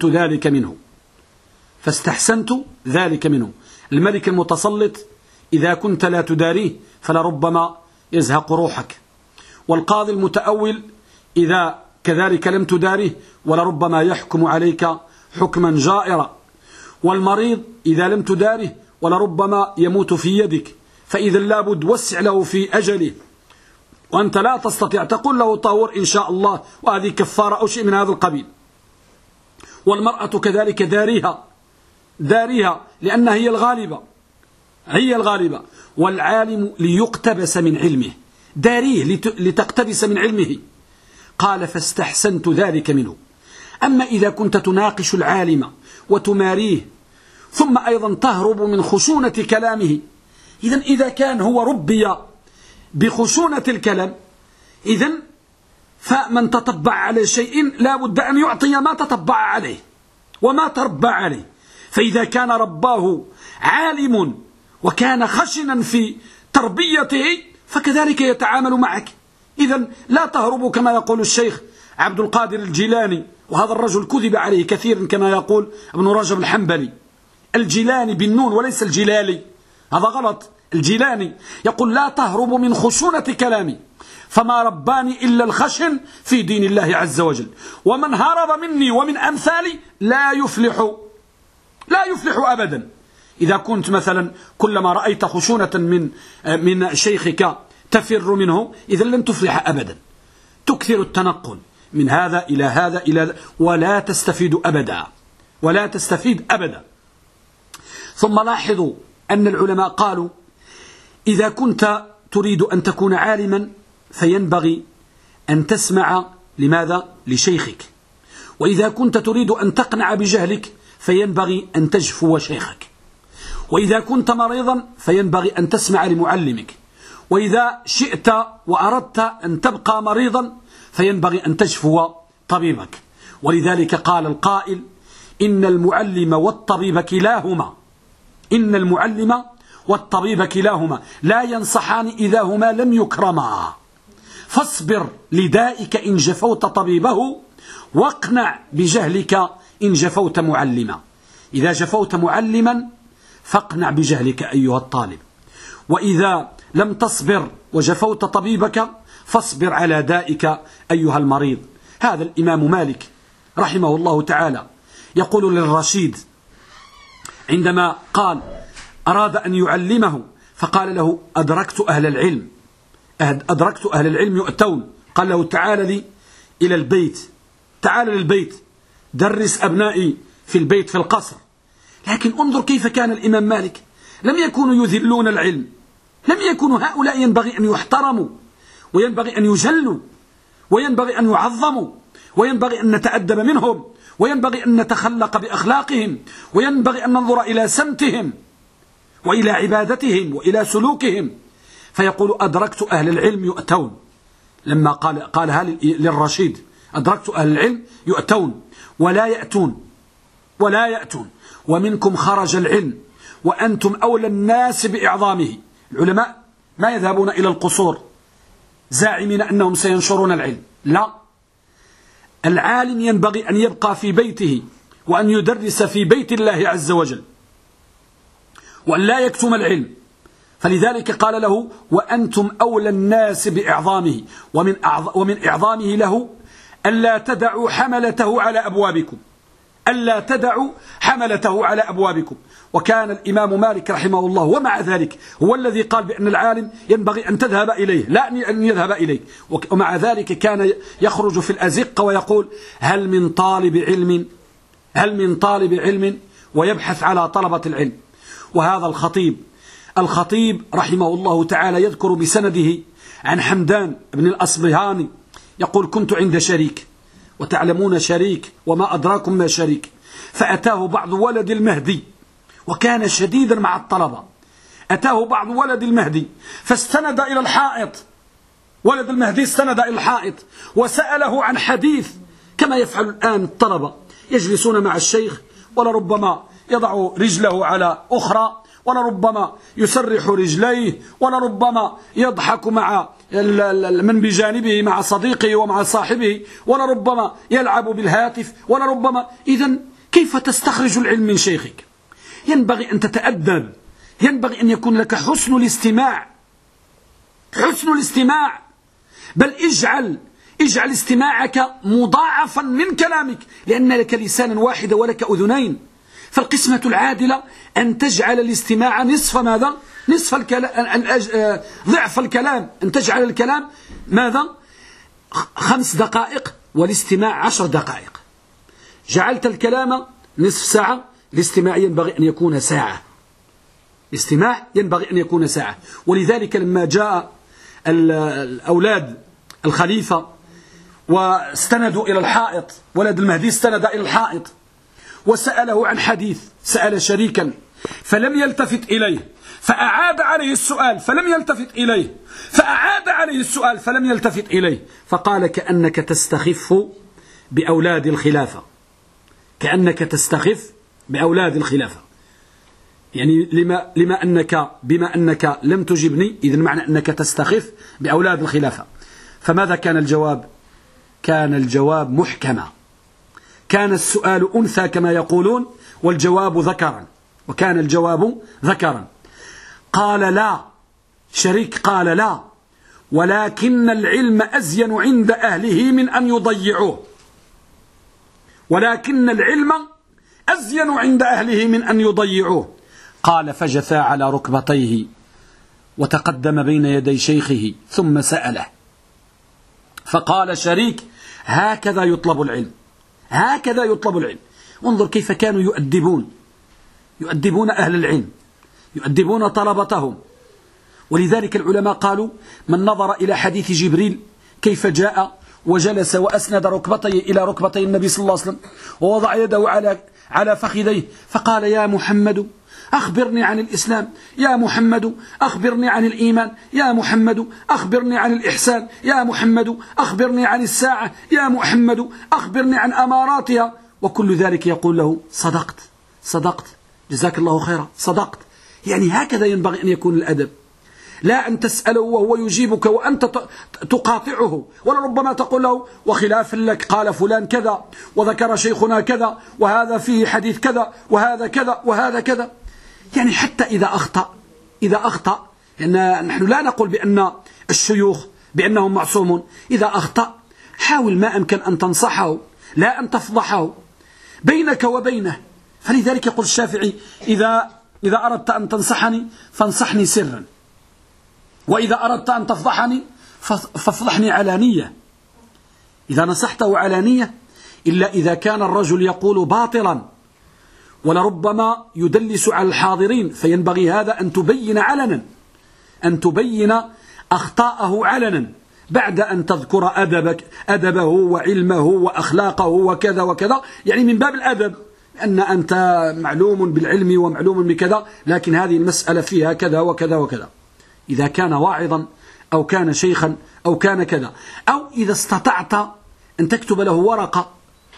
ذلك منه. الملك المتسلط إذا كنت لا تداريه فلربما يزهق روحك، والقاضي المتأول إذا كذلك لم تداريه ولربما يحكم عليك حكما جائرا، والمريض إذا لم تداره ولربما يموت في يدك، فإذا لابد وسع له في أجله، وأنت لا تستطيع تقول له طهور إن شاء الله وهذه كفارة أو شيء من هذا القبيل. والمرأة كذلك داريها لأنها هي الغالبة. والعالم ليقتبس من علمه، داريه لتقتبس من علمه. قال: فاستحسنت ذلك منه. أما إذا كنت تناقش العالم وتماريه ثم أيضا تهرب من خشونة كلامه، إذا كان هو ربي بخشونة الكلام، فمن تطبع على شيء لا بد أن يعطي ما تطبع عليه وما تربى عليه. فإذا كان رباه عالم وكان خشنا في تربيته فكذلك يتعامل معك. لا تهربوا كما يقول الشيخ عبد القادر الجيلاني، وهذا الرجل كذب عليه كثيرا كما يقول ابن رجب الحنبلي. الجيلاني بالنون وليس الجلالي، هذا غلط. الجيلاني يقول: لا تهربوا من خشونة كلامي، فما رباني إلا الخشن في دين الله عز وجل، ومن هرب مني ومن أمثالي لا يفلح. لا يفلح أبدا. إذا كنت مثلا كلما رأيت خشونة من شيخك تفر منه، إذا لن تفلح أبدا. تكثر التنقل من هذا إلى هذا إلى هذا ولا تستفيد أبدا، ولا تستفيد أبدا. ثم لاحظوا أن العلماء قالوا إذا كنت تريد أن تكون عالما فينبغي أن تسمع لماذا؟ لشيخك. وإذا كنت تريد أن تقنع بجهلك فينبغي أن تجفو شيخك. وإذا كنت مريضا فينبغي أن تسمع لمعلمك. وإذا شئت وأردت أن تبقى مريضا فينبغي أن تجفو طبيبك. ولذلك قال القائل إن المعلم والطبيب كلاهما لا ينصحان إذا هما لم يكرما. فاصبر لدائك إن جفوت طبيبه، واقنع بجهلك إن جفوت معلما. إذا جفوت معلما فاقنع بجهلك أيها الطالب، وإذا لم تصبر وجفوت طبيبك فاصبر على دائك أيها المريض. هذا الإمام مالك رحمه الله تعالى يقول للرشيد عندما قال أراد أن يعلمه فقال له أدركت أهل العلم يؤتون. قال له تعال لي إلى البيت، تعال للبيت درس أبنائي في البيت في القصر. لكن انظر كيف كان الإمام مالك، لم يكونوا يذلون العلم، لم يكونوا هؤلاء ينبغي أن يحترموا وينبغي أن يجلوا وينبغي أن يعظموا وينبغي أن نتأدب منهم وينبغي أن نتخلق بأخلاقهم وينبغي أن ننظر إلى سمتهم وإلى عبادتهم وإلى سلوكهم. فيقول أدركت أهل العلم يؤتون. لما قالها للرشيد أدركت أهل العلم يؤتون ولا يأتون ومنكم خرج العلم وأنتم أولى الناس بإعظامه. العلماء ما يذهبون إلى القصور زاعمين أنهم سينشرون العلم، لا، العالم ينبغي أن يبقى في بيته وأن يدرس في بيت الله عز وجل وأن لا يكتم العلم. فلذلك قال له وأنتم أولى الناس بإعظامه، ومن إعظامه له ألا تدعوا حملته على أبوابكم. وكان الإمام مالك رحمه الله ومع ذلك هو الذي قال بأن العالم ينبغي أن تذهب إليه لا أن يذهب إليك، ومع ذلك كان يخرج في الأزقة ويقول هل من طالب علم ويبحث على طلبة العلم. وهذا الخطيب رحمه الله تعالى يذكر بسنده عن حمدان بن الأصبهاني يقول كنت عند شريك، وتعلمون شريك وما أدراكم ما شريك، فأتاه بعض ولد المهدي وكان شديدا مع الطلبة. أتاه بعض ولد المهدي فاستند إلى الحائط، ولد المهدي استند إلى الحائط وسأله عن حديث كما يفعل الآن الطلبة، يجلسون مع الشيخ ولربما يضع رجله على أخرى ولربما يسرح رجليه ولربما يضحك مع من بجانبه مع صديقه ومع صاحبه ولربما يلعب بالهاتف ولربما. إذن كيف تستخرج العلم من شيخك؟ ينبغي أن تتأدب، ينبغي أن يكون لك حسن الاستماع، بل اجعل استماعك مضاعفا من كلامك، لأن لك لسانا واحدا ولك أذنين. فالقسمة العادلة أن تجعل الاستماع نصف الكلام، ضعف الكلام، أن تجعل الكلام 5 دقائق والاستماع 10 دقائق. جعلت الكلام نصف ساعة، الاستماع ينبغي أن يكون ساعة. ولذلك لما جاء الأولاد الخليفة واستندوا إلى الحائط، ولد المهدي استند إلى الحائط وسأله عن حديث، سأل شريكا فلم يلتفت إليه، فأعاد عليه السؤال فلم يلتفت إليه، فأعاد عليه السؤال فلم يلتفت إليه، فقال كأنك تستخف بأولاد الخلافة، يعني بما أنك لم تجبني، إذن معنى أنك تستخف بأولاد الخلافة. فماذا كان الجواب؟ كان الجواب محكما، كان السؤال أنثى كما يقولون والجواب ذكرا، وكان الجواب ذكرا. قال لا، شريك قال لا، ولكن العلم أزين عند أهله من أن يضيعوه، ولكن العلم أزين عند أهله من أن يضيعوه. قال فجثى على ركبتيه وتقدم بين يدي شيخه ثم سأله، فقال شريك: هكذا يطلب العلم، هكذا يطلب العلم. وانظر كيف كانوا يؤدبون أهل العلم، يؤدبون طلبتهم. ولذلك العلماء قالوا: من نظر إلى حديث جبريل كيف جاء وجلس وأسند ركبتيه إلى ركبتي النبي صلى الله عليه وسلم ووضع يده على فخذيه فقال: يا محمد أخبرني عن الإسلام، يا محمد أخبرني عن الإيمان، يا محمد أخبرني عن الإحسان، يا محمد أخبرني عن الساعة، يا محمد أخبرني عن أماراتها. وكل ذلك يقول له: صدقت صدقت، جزاك الله خيرا، صدقت. يعني هكذا ينبغي أن يكون الأدب، لا أن تسأله وهو يجيبك وأنت تقاطعه، ولربما تقول له: وخلاف لك قال فلان كذا، وذكر شيخنا كذا، وهذا فيه حديث كذا، وهذا كذا، وهذا كذا. يعني حتى إذا أخطأ، لأن نحن لا نقول بأن الشيوخ بأنهم معصومون، إذا أخطأ حاول ما أمكن أن تنصحه، لا أن تفضحه بينك وبينه. فلذلك يقول الشافعي: إذا أردت أن تنصحني فانصحني سرا، وإذا أردت أن تفضحني فافضحني علانية. إذا نصحته علانية، إلا إذا كان الرجل يقول باطلا ولربما يدلس على الحاضرين، فينبغي هذا أن تبين علنا، أن تبين أخطاءه علنا بعد أن تذكر أدبه وعلمه وأخلاقه وكذا وكذا، يعني من باب الأدب، أن أنت معلوم بالعلم ومعلوم بكذا، لكن هذه المسألة فيها كذا وكذا وكذا. إذا كان واعظا أو كان شيخا أو كان كذا، أو إذا استطعت أن تكتب له ورقة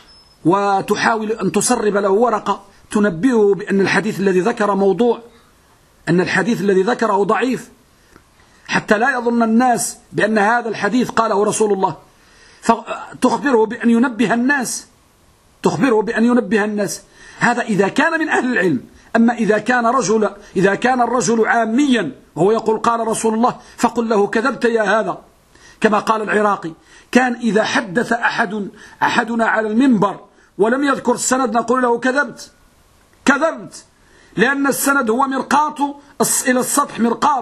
وتحاول أن تسرب له ورقة تنبهه بأن الحديث الذي ذكر موضوع، أن الحديث الذي ذكره ضعيف، حتى لا يظن الناس بأن هذا الحديث قاله رسول الله، فتخبره بأن ينبه الناس، هذا إذا كان من أهل العلم. أما إذا كان الرجل عاميا وهو يقول قال رسول الله، فقل له: كذبت يا هذا. كما قال العراقي: كان إذا حدث أحدنا على المنبر ولم يذكر السند نقول له: كذبت، لأن السند هو مرقاة إلى السطح، مرقاة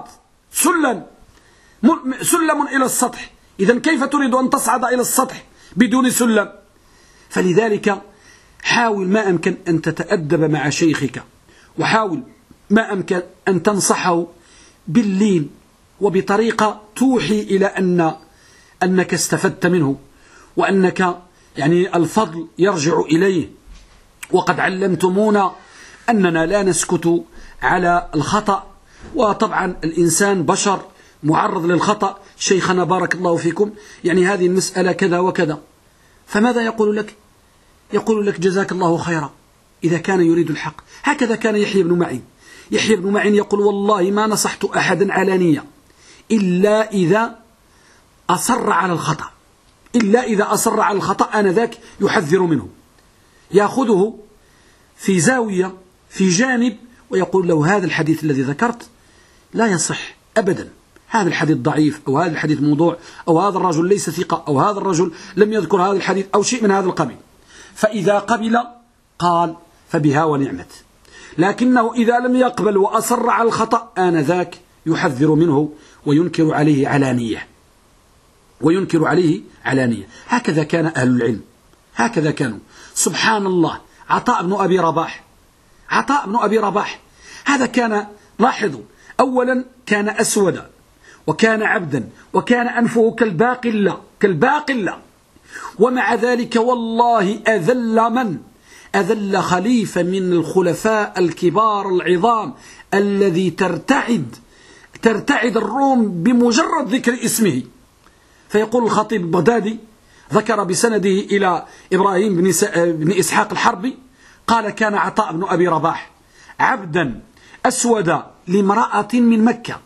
سلم إلى السطح. إذن كيف تريد أن تصعد إلى السطح بدون سلم؟ فلذلك حاول ما أمكن أن تتأدب مع شيخك، وحاول ما أمكن أن تنصحه باللين وبطريقة توحي إلى أنك استفدت منه، وأنك يعني الفضل يرجع إليه. وقد علمتمونا أننا لا نسكت على الخطأ، وطبعا الإنسان بشر معرض للخطأ. شيخنا بارك الله فيكم يعني هذه المسألة كذا وكذا، فماذا يقول لك؟ يقول لك: جزاك الله خيرا، إذا كان يريد الحق. هكذا كان يحيى بن معين يقول: والله ما نصحت أحدا علانية إلا إذا أصر على الخطأ، آنذاك يحذر منه، يأخذه في زاوية في جانب ويقول له: هذا الحديث الذي ذكرت لا يصح أبدا، هذا الحديث ضعيف، أو هذا الحديث موضوع، أو هذا الرجل ليس ثقة، أو هذا الرجل لم يذكر هذا الحديث، أو شيء من هذا القبيل. فإذا قبل قال فبها ونعمت، لكنه إذا لم يقبل وأصر على الخطأ، آنذاك يحذر منه وينكر عليه علانية. هكذا كان أهل العلم، هكذا كانوا. سبحان الله، عطاء بن أبي رباح هذا كان، لاحظوا، أولا كان أسودا، وكان عبدا، وكان أنفه كالباقلة، ومع ذلك والله أذل خليفة من الخلفاء الكبار العظام الذي ترتعد الروم بمجرد ذكر اسمه. فيقول الخطيب البغدادي، ذكر بسنده إلى إبراهيم بن إسحاق الحربي، قال: كان عطاء بن أبي رباح عبدا أسود لامرأة من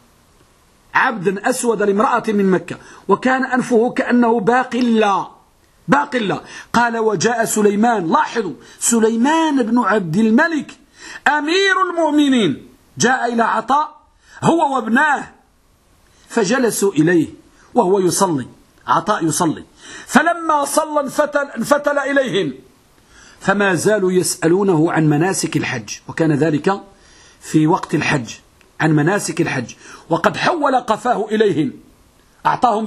مكة، وكان أنفه كأنه باقلة. قال: وجاء سليمان، لاحظوا، سليمان بن عبد الملك أمير المؤمنين، جاء إلى عطاء هو وابناه، فجلسوا إليه وهو يصلي، عطاء يصلي، فلما صلى انفتل إليهم فما زالوا يسألونه عن مناسك الحج، وكان ذلك في وقت الحج، عن مناسك الحج، وقد حول قفاه إليهم، أعطاهم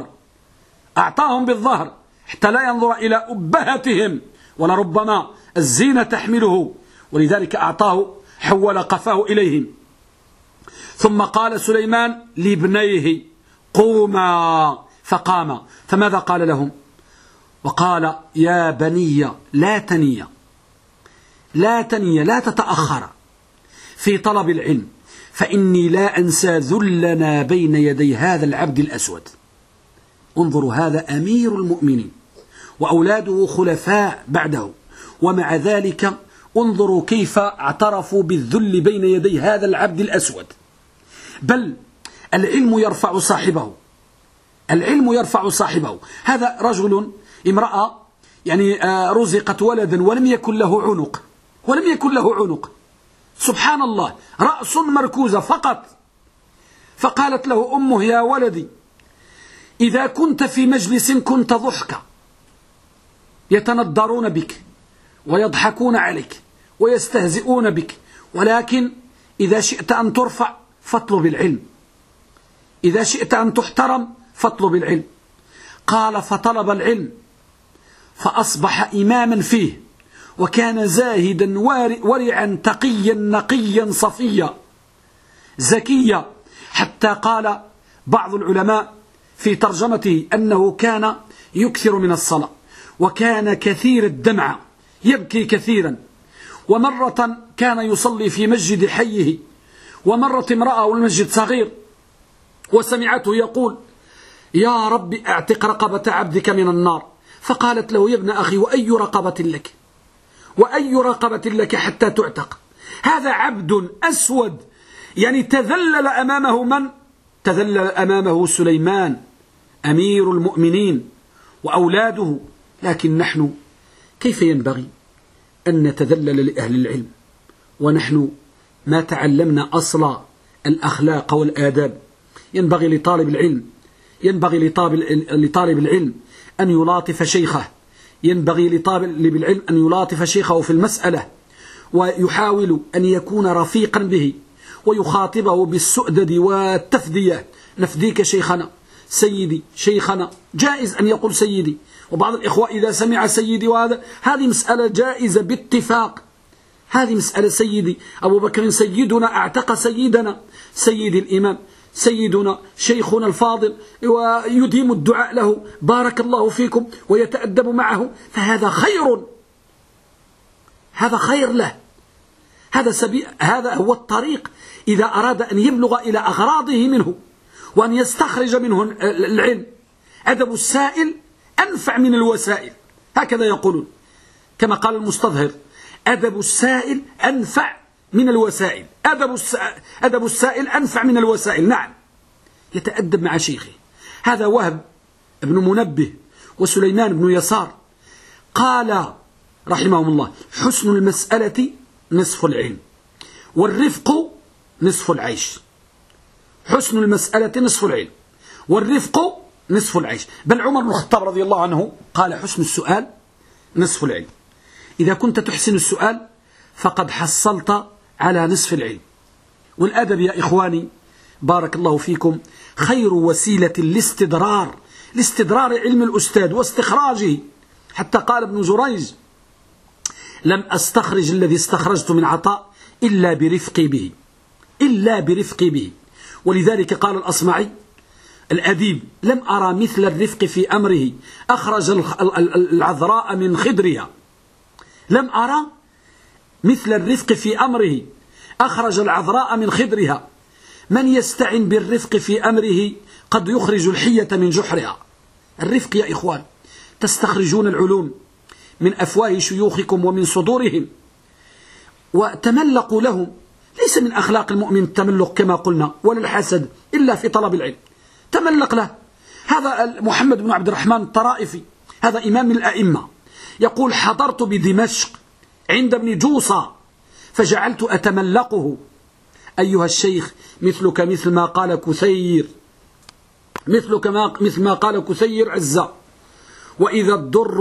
بالظهر حتى لا ينظر إلى أبهتهم، ولربما الزينة تحمله، ولذلك حول قفاه إليهم. ثم قال سليمان لابنيه قوما، فقام. فماذا قال لهم؟ وقال يا بني لا تني لا تتأخر في طلب العلم، فإني لا أنسى ذلنا بين يدي هذا العبد الأسود. انظروا، هذا أمير المؤمنين وأولاده خلفاء بعده، ومع ذلك انظروا كيف اعترفوا بالذل بين يدي هذا العبد الأسود. بل العلم يرفع صاحبه. هذا رجل امرأة يعني رزقت ولدا ولم يكن له عنق، سبحان الله، رأس مركوزة فقط. فقالت له أمه يا ولدي إذا كنت في مجلس كنت ضحكا، يتندرون بك ويضحكون عليك ويستهزئون بك، ولكن إذا شئت أن ترفع فاطلب العلم، إذا شئت أن تحترم فاطلب العلم. قال فطلب العلم فأصبح إماما فيه، وكان زاهدا ورعا تقيا نقيا صفيا زكيا، حتى قال بعض العلماء في ترجمته أنه كان يكثر من الصلاة، وكان كثير الدمع يبكي كثيرا. ومرة كان يصلي في مسجد حيه، ومرة امرأة والمسجد صغير وسمعته يقول يا رب اعتق رقبة عبدك من النار، فقالت له يا ابن أخي وأي رقبة لك حتى تعتق؟ هذا عبد أسود، يعني تذلل أمامه من؟ تذلل أمامه سليمان أمير المؤمنين وأولاده. لكن نحن كيف ينبغي أن نتذلل لأهل العلم ونحن ما تعلمنا أصل الأخلاق والآداب؟ ينبغي لطالب العلم أن يلاطف شيخه، ينبغي لطالب العلم أن يلاطف شيخه في المسألة، ويحاول أن يكون رفيقا به ويخاطبه بالسؤدد والتفدية. نفديك شيخنا، سيدي، شيخنا، جائز أن يقول سيدي. وبعض الإخوة إذا سمع سيدي هذه مسألة جائزة باتفاق، هذه مسألة سيدي أبو بكر سيدنا أعتق سيدنا، سيدي الإمام، سيدنا شيخنا الفاضل، ويديم الدعاء له بارك الله فيكم ويتأدب معه، فهذا خير له، هذا هو الطريق إذا أراد أن يبلغ إلى أغراضه منه وأن يستخرج منه العلم. أدب السائل أنفع من الوسائل، هكذا يقولون، كما قال المستظهر أدب السائل أنفع من الوسائل، أدب السائل أنفع من الوسائل. نعم، يتأدب مع شيخه. هذا وهب بن منبه وسليمان بن يسار قال رحمهم الله حسن المسألة نصف العلم والرفق نصف العيش. حسن المسألة نصف العلم والرفق نصف العيش. بل عمر بن الخطاب رضي الله عنه قال حسن السؤال نصف العلم، إذا كنت تحسن السؤال فقد حصلت على نصف العلم. والأدب يا إخواني بارك الله فيكم خير وسيلة لاستدرار علم الأستاذ واستخراجه. حتى قال ابن جريج لم أستخرج الذي استخرجت من عطاء إلا برفقي به. ولذلك قال الأصمعي الأديب لم أرى مثل الرفق في أمره أخرج العذراء من خدرها. لم أرى مثل الرفق في أمره أخرج العذراء من خدرها. من يستعن بالرفق في أمره قد يخرج الحية من جحرها. الرفق يا إخوان، تستخرجون العلوم من أفواه شيوخكم ومن صدورهم وتملقوا لهم. ليس من أخلاق المؤمن التملق كما قلنا ولا الحسد إلا في طلب العلم. تملق له. هذا محمد بن عبد الرحمن الطرائفي، هذا إمام من الأئمة، يقول حضرت بدمشق عند ابن جوصة فجعلت أتملقه أيها الشيخ مثلك مثل ما قال كثير، مثل ما قال كثير عزة، وإذا الضر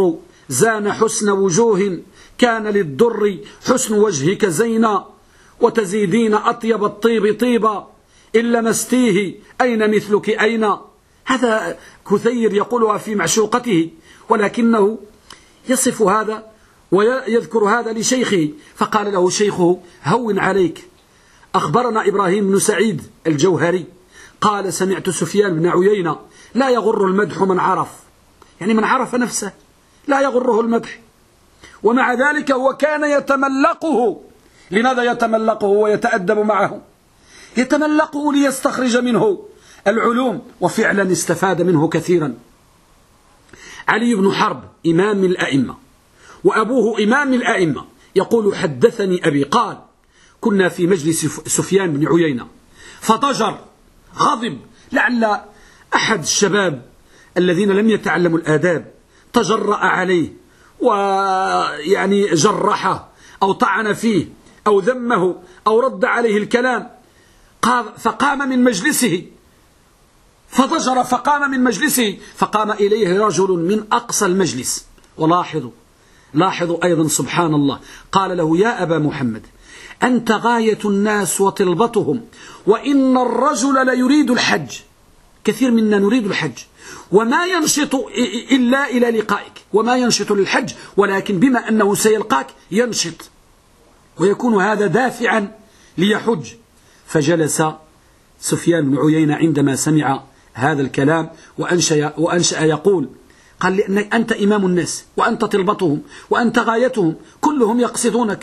زان حسن وجوه كان للدر حسن وجهك زينا وتزيدين أطيب الطيب طيبا إن لمستيه أين مثلك أين. هذا كثير يقولها في معشوقته، ولكنه يصف هذا ويذكر هذا لشيخه، فقال له شيخه: هون عليك، أخبرنا إبراهيم بن سعيد الجوهري قال: سمعت سفيان بن عيينة: لا يغر المدح من عرف، يعني من عرف نفسه لا يغره المدح، ومع ذلك هو كان يتملقه. لماذا يتملقه ويتأدب معه؟ يتملقه ليستخرج منه العلوم، وفعلا استفاد منه كثيرا. علي بن حرب إمام الأئمة وأبوه إمام الأئمة يقول: حدثني أبي قال: كنا في مجلس سفيان بن عيينة فضجر، غضب، لعل أحد الشباب الذين لم يتعلموا الآداب تجرأ عليه ويعني جرحه أو طعن فيه أو ذمه أو رد عليه الكلام، فقام من مجلسه، فضجر فقام من مجلسه، فقام إليه رجل من أقصى المجلس. لاحظوا أيضا سبحان الله، قال له: يا أبا محمد، أنت غاية الناس وطلبتهم، وإن الرجل ليريد الحج، كثير منا نريد الحج وما ينشط إلا إلى لقائك، وما ينشط للحج، ولكن بما أنه سيلقاك ينشط ويكون هذا دافعا ليحج. فجلس سفيان بن عيينة عندما سمع هذا الكلام وأنشأ يقول، قال: لأنك أنت إمام الناس وأنت طلبتهم وأنت غايتهم، كلهم يقصدونك،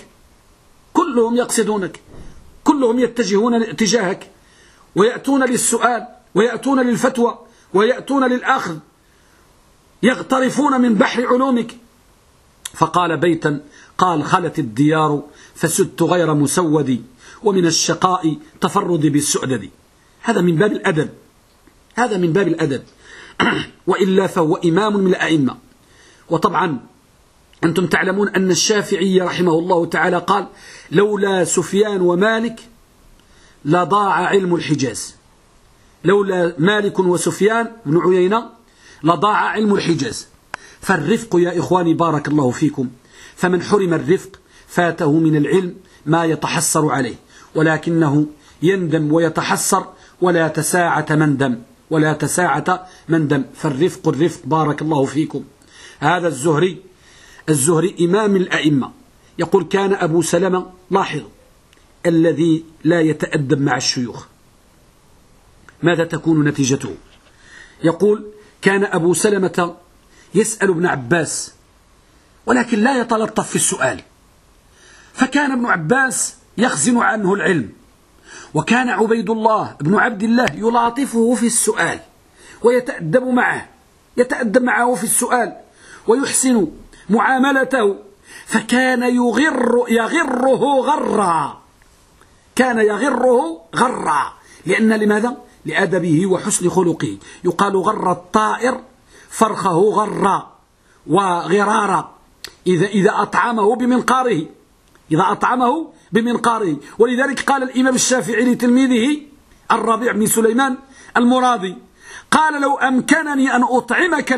كلهم يتجهون تجاهك، ويأتون للسؤال ويأتون للفتوى ويأتون للأخذ، يغترفون من بحر علومك. فقال بيتا قال: خلت الديار فسدت غير مسودي، ومن الشقاء تفرد بالسؤدد. هذا من باب الأدب، وإلا فهو إمام من الأئمة. وطبعا أنتم تعلمون أن الشافعي رحمه الله تعالى قال: لولا سفيان ومالك لضاع علم الحجاز، لولا مالك وسفيان بن عيينة لضاع علم الحجاز. فالرفق يا إخواني بارك الله فيكم، فمن حرم الرفق فاته من العلم ما يتحسر عليه، ولكنه يندم ويتحسر ولا تساعة من دم. فالرفق بارك الله فيكم. هذا الزهري إمام الأئمة يقول: كان أبو سلمة، لاحظوا، الذي لا يتأدب مع الشيوخ ماذا تكون نتيجته؟ يقول: كان أبو سلمة يسأل ابن عباس ولكن لا يتلطف في السؤال، فكان ابن عباس يخزن عنه العلم، وكان عبيد الله بن عبد الله يلاطفه في السؤال ويتأدب معه في السؤال ويحسن معاملته، فكان يغره غرا. لماذا؟ لأدبه وحسن خلقه. يقال: غر الطائر فرخه غرا وغرارا إذا أطعمه بمنقاره. ولذلك قال الإمام الشافعي لتلميذه الربيع بن سليمان المرادي، قال: لو أمكنني أن أطعمك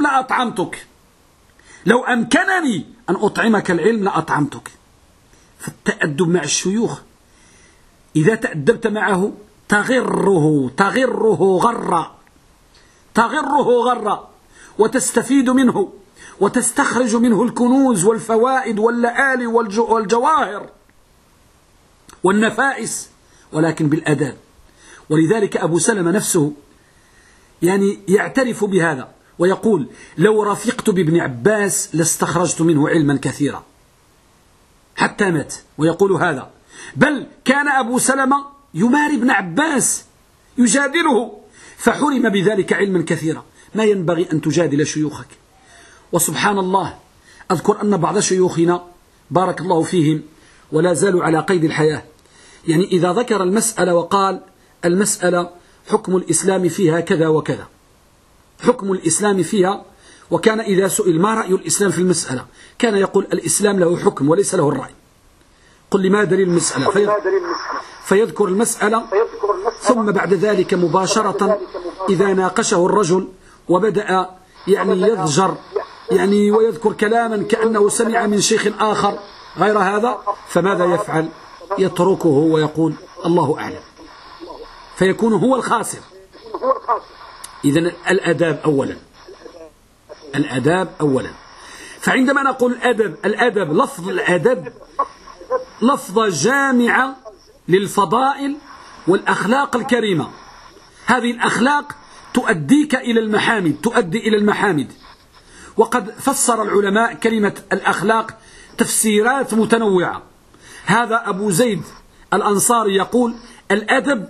العلم لأطعمتك. فالتأدب مع الشيوخ إذا تأدبت معه تغره غرا وتستفيد منه وتستخرج منه الكنوز والفوائد واللآلي والجواهر والنفائس، ولكن بالأداب. ولذلك أبو سلمة نفسه يعني يعترف بهذا ويقول: لو رفقت بابن عباس لاستخرجت منه علما كثيرا، حتى مات ويقول هذا. بل كان أبو سلمة يماري ابن عباس يجادله، فحرم بذلك علما كثيرا. ما ينبغي أن تجادل شيوخك. وسبحان الله، أذكر أن بعض شيوخنا بارك الله فيهم ولا زالوا على قيد الحياة، يعني إذا ذكر المسألة وقال: المسألة حكم الإسلام فيها كذا وكذا، حكم الإسلام فيها، وكان إذا سئل ما رأي الإسلام في المسألة كان يقول: الإسلام له حكم وليس له الرأي. قل لي ما دليل المسألة؟ فيذكر المسألة، ثم بعد ذلك مباشرة إذا ناقشه الرجل وبدأ يعني يضجر يعني ويذكر كلاما كأنه سمع من شيخ آخر غير هذا، فماذا يفعل؟ يتركه ويقول الله أعلم، فيكون هو الخاسر. إذن الأداب أولا، الأداب أولا. فعندما نقول الأدب لفظ الأدب لفظة جامعة للفضائل والأخلاق الكريمة. هذه الأخلاق تؤديك إلى المحامد، تؤدي إلى المحامد. وقد فسر العلماء كلمة الأخلاق تفسيرات متنوعة. هذا أبو زيد الأنصاري يقول الأدب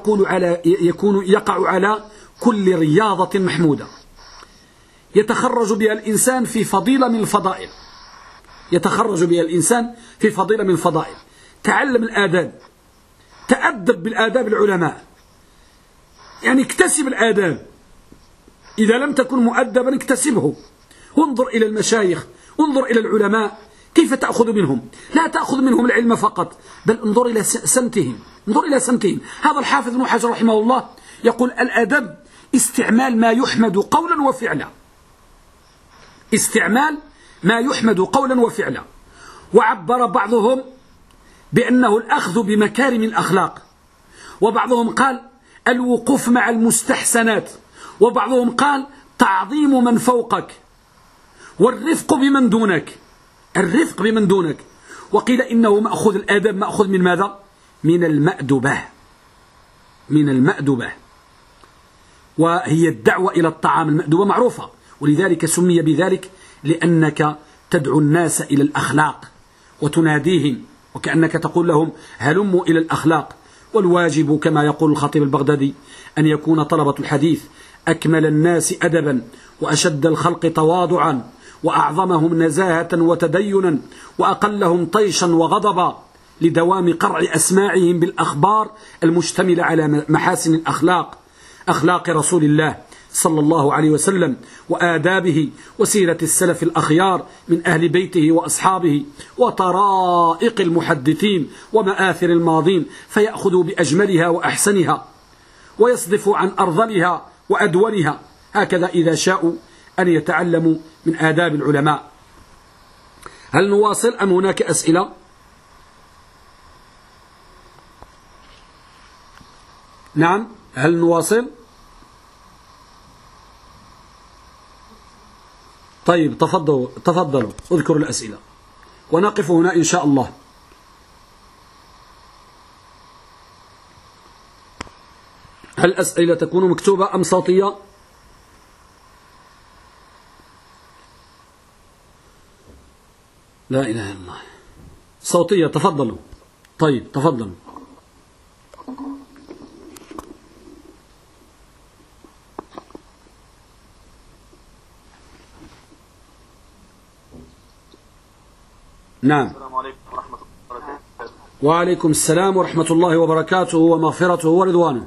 يقع على كل رياضة محمودة يتخرج بها الإنسان في فضيلة من الفضائل، يتخرج بها الإنسان في فضيلة من الفضائل. تعلم الآداب، تأدب بالآداب العلماء، يعني اكتسب الآداب. إذا لم تكن مؤدبا اكتسبه، وانظر إلى المشايخ، انظر إلى العلماء كيف تأخذ منهم. لا تأخذ منهم العلم فقط، بل انظر إلى سمتهم، انظر إلى سمتهم. هذا الحافظ ابن حجر رحمه الله يقول الأدب استعمال ما يحمد قولا وفعلا، استعمال ما يحمد قولا وفعلا. وعبر بعضهم بأنه الأخذ بمكارم الأخلاق، وبعضهم قال الوقوف مع المستحسنات، وبعضهم قال تعظيم من فوقك والرفق بمن دونك، الرفق بمن دونك. وقيل إنه مأخذ الآداب مأخذ من ماذا؟ من المأدبة، من المأدبة، وهي الدعوة إلى الطعام. المأدبة معروفة، ولذلك سمي بذلك لأنك تدعو الناس إلى الأخلاق وتناديهم، وكأنك تقول لهم هلموا إلى الأخلاق. والواجب كما يقول الخطيب البغدادي أن يكون طلبة الحديث أكمل الناس أدبا وأشد الخلق تواضعا وأعظمهم نزاهة وتدينا وأقلهم طيشا وغضبا، لدوام قرع أسماعهم بالأخبار المشتملة على محاسن الأخلاق، أخلاق رسول الله صلى الله عليه وسلم وآدابه وسيرة السلف الأخيار من أهل بيته وأصحابه وطرائق المحدثين ومآثر الماضين، فيأخذوا بأجملها وأحسنها ويصدفوا عن أرذلها وأدونها، هكذا إذا شاءوا أن يتعلموا من آداب العلماء. هل نواصل أم هناك أسئلة؟ نعم، هل نواصل؟ طيب تفضلوا اذكروا الأسئلة ونقف هنا إن شاء الله. هل الأسئلة تكون مكتوبة أم صوتية؟ لا إله إلا الله، صوتية. تفضلوا. طيب تفضلوا. نعم. السلام عليكم ورحمة الله وبركاته. وعليكم السلام ورحمة الله وبركاته ومغفرته ورضوانه.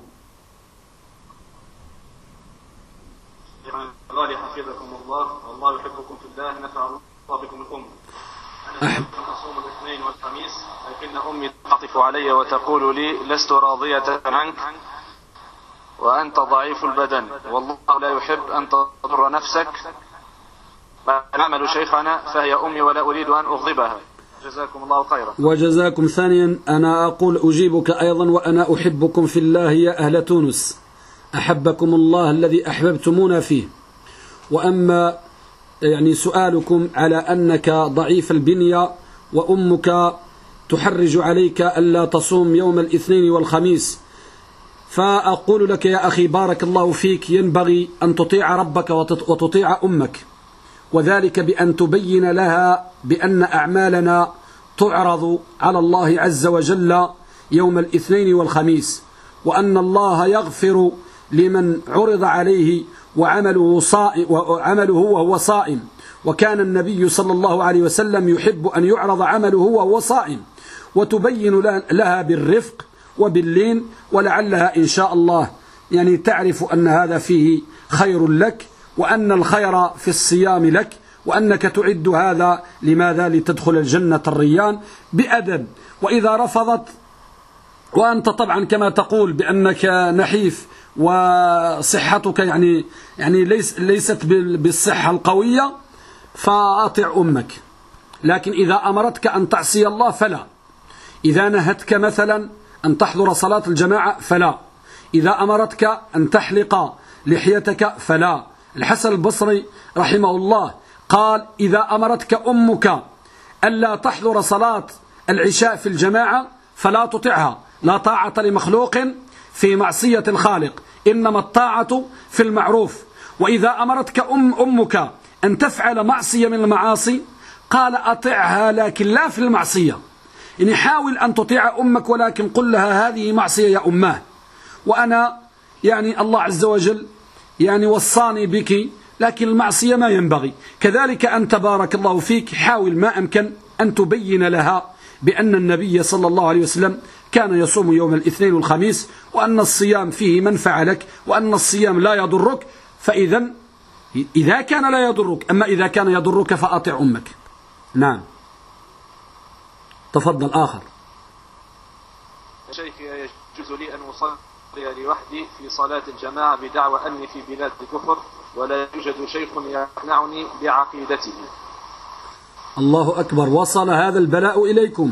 غالي حفظكم الله والله يحبكم في الله، نفع الله بكم الأم. أنا أصوم الاثنين والخميس، لكن أمي تعطف علي وتقول لي لست راضية عنك وأنت ضعيف البدن، والله لا يحب أن تضر نفسك. ما نعمل شيخنا، فهي أمي ولا أريد أن أغضبها. جزاكم الله خيرا. وجزاكم ثانيا. أنا أقول أجيبك أيضا، وأنا أحبكم في الله يا أهل تونس، أحبكم الله الذي أحببتمونا فيه. وأما يعني سؤالكم على أنك ضعيف البنية وأمك تحرج عليك ألا تصوم يوم الاثنين والخميس، فأقول لك يا أخي بارك الله فيك، ينبغي أن تطيع ربك وتطيع أمك، وذلك بأن تبين لها بأن أعمالنا تعرض على الله عز وجل يوم الاثنين والخميس، وأن الله يغفر لمن عرض عليه وعمله وهو صائم، وكان النبي صلى الله عليه وسلم يحب أن يعرض عمله وهو صائم، وتبين لها بالرفق وباللين، ولعلها إن شاء الله يعني تعرف أن هذا فيه خير لك، وأن الخير في الصيام لك، وأنك تعد هذا لماذا؟ لتدخل الجنة الريان بأدب. وإذا رفضت وأنت طبعا كما تقول بأنك نحيف وصحتك يعني ليست بالصحة القوية، فأطع أمك، لكن إذا أمرتك أن تعصي الله فلا. إذا نهتك مثلا أن تحضر صلاة الجماعة فلا. إذا أمرتك أن تحلق لحيتك فلا. الحسن البصري رحمه الله قال: إذا أمرتك أمك ألا تحضر صلاة العشاء في الجماعة فلا تطعها، لا طاعة لمخلوق في معصية الخالق، إنما الطاعة في المعروف. وإذا أمرتك أمك أن تفعل معصية من المعاصي قال: أطعها لكن لا في المعصية، يعني حاول أن تطيع أمك ولكن قل لها هذه معصية يا أماه، وأنا يعني الله عز وجل يعني وصاني بك، لكن المعصية ما ينبغي. كذلك أنت بارك الله فيك حاول ما أمكن أن تبين لها بأن النبي صلى الله عليه وسلم كان يصوم يوم الاثنين والخميس، وأن الصيام فيه منفعة لك، وأن الصيام لا يضرك. فإذا إذا كان لا يضرك، أما إذا كان يضرك فأطع أمك. نعم، تفضل آخر. شيخي، يجوز لي أن أصلي لوحدي في صلاة الجماعة بدعوى أني في بلاد الكفر ولا يوجد شيخ يقنعني بعقيدته؟ الله أكبر، وصل هذا البلاء إليكم.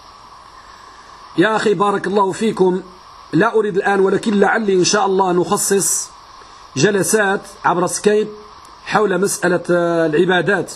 يا أخي بارك الله فيكم، لا أريد الآن، ولكن لعلي إن شاء الله نخصص جلسات عبر سكايب حول مسألة العبادات،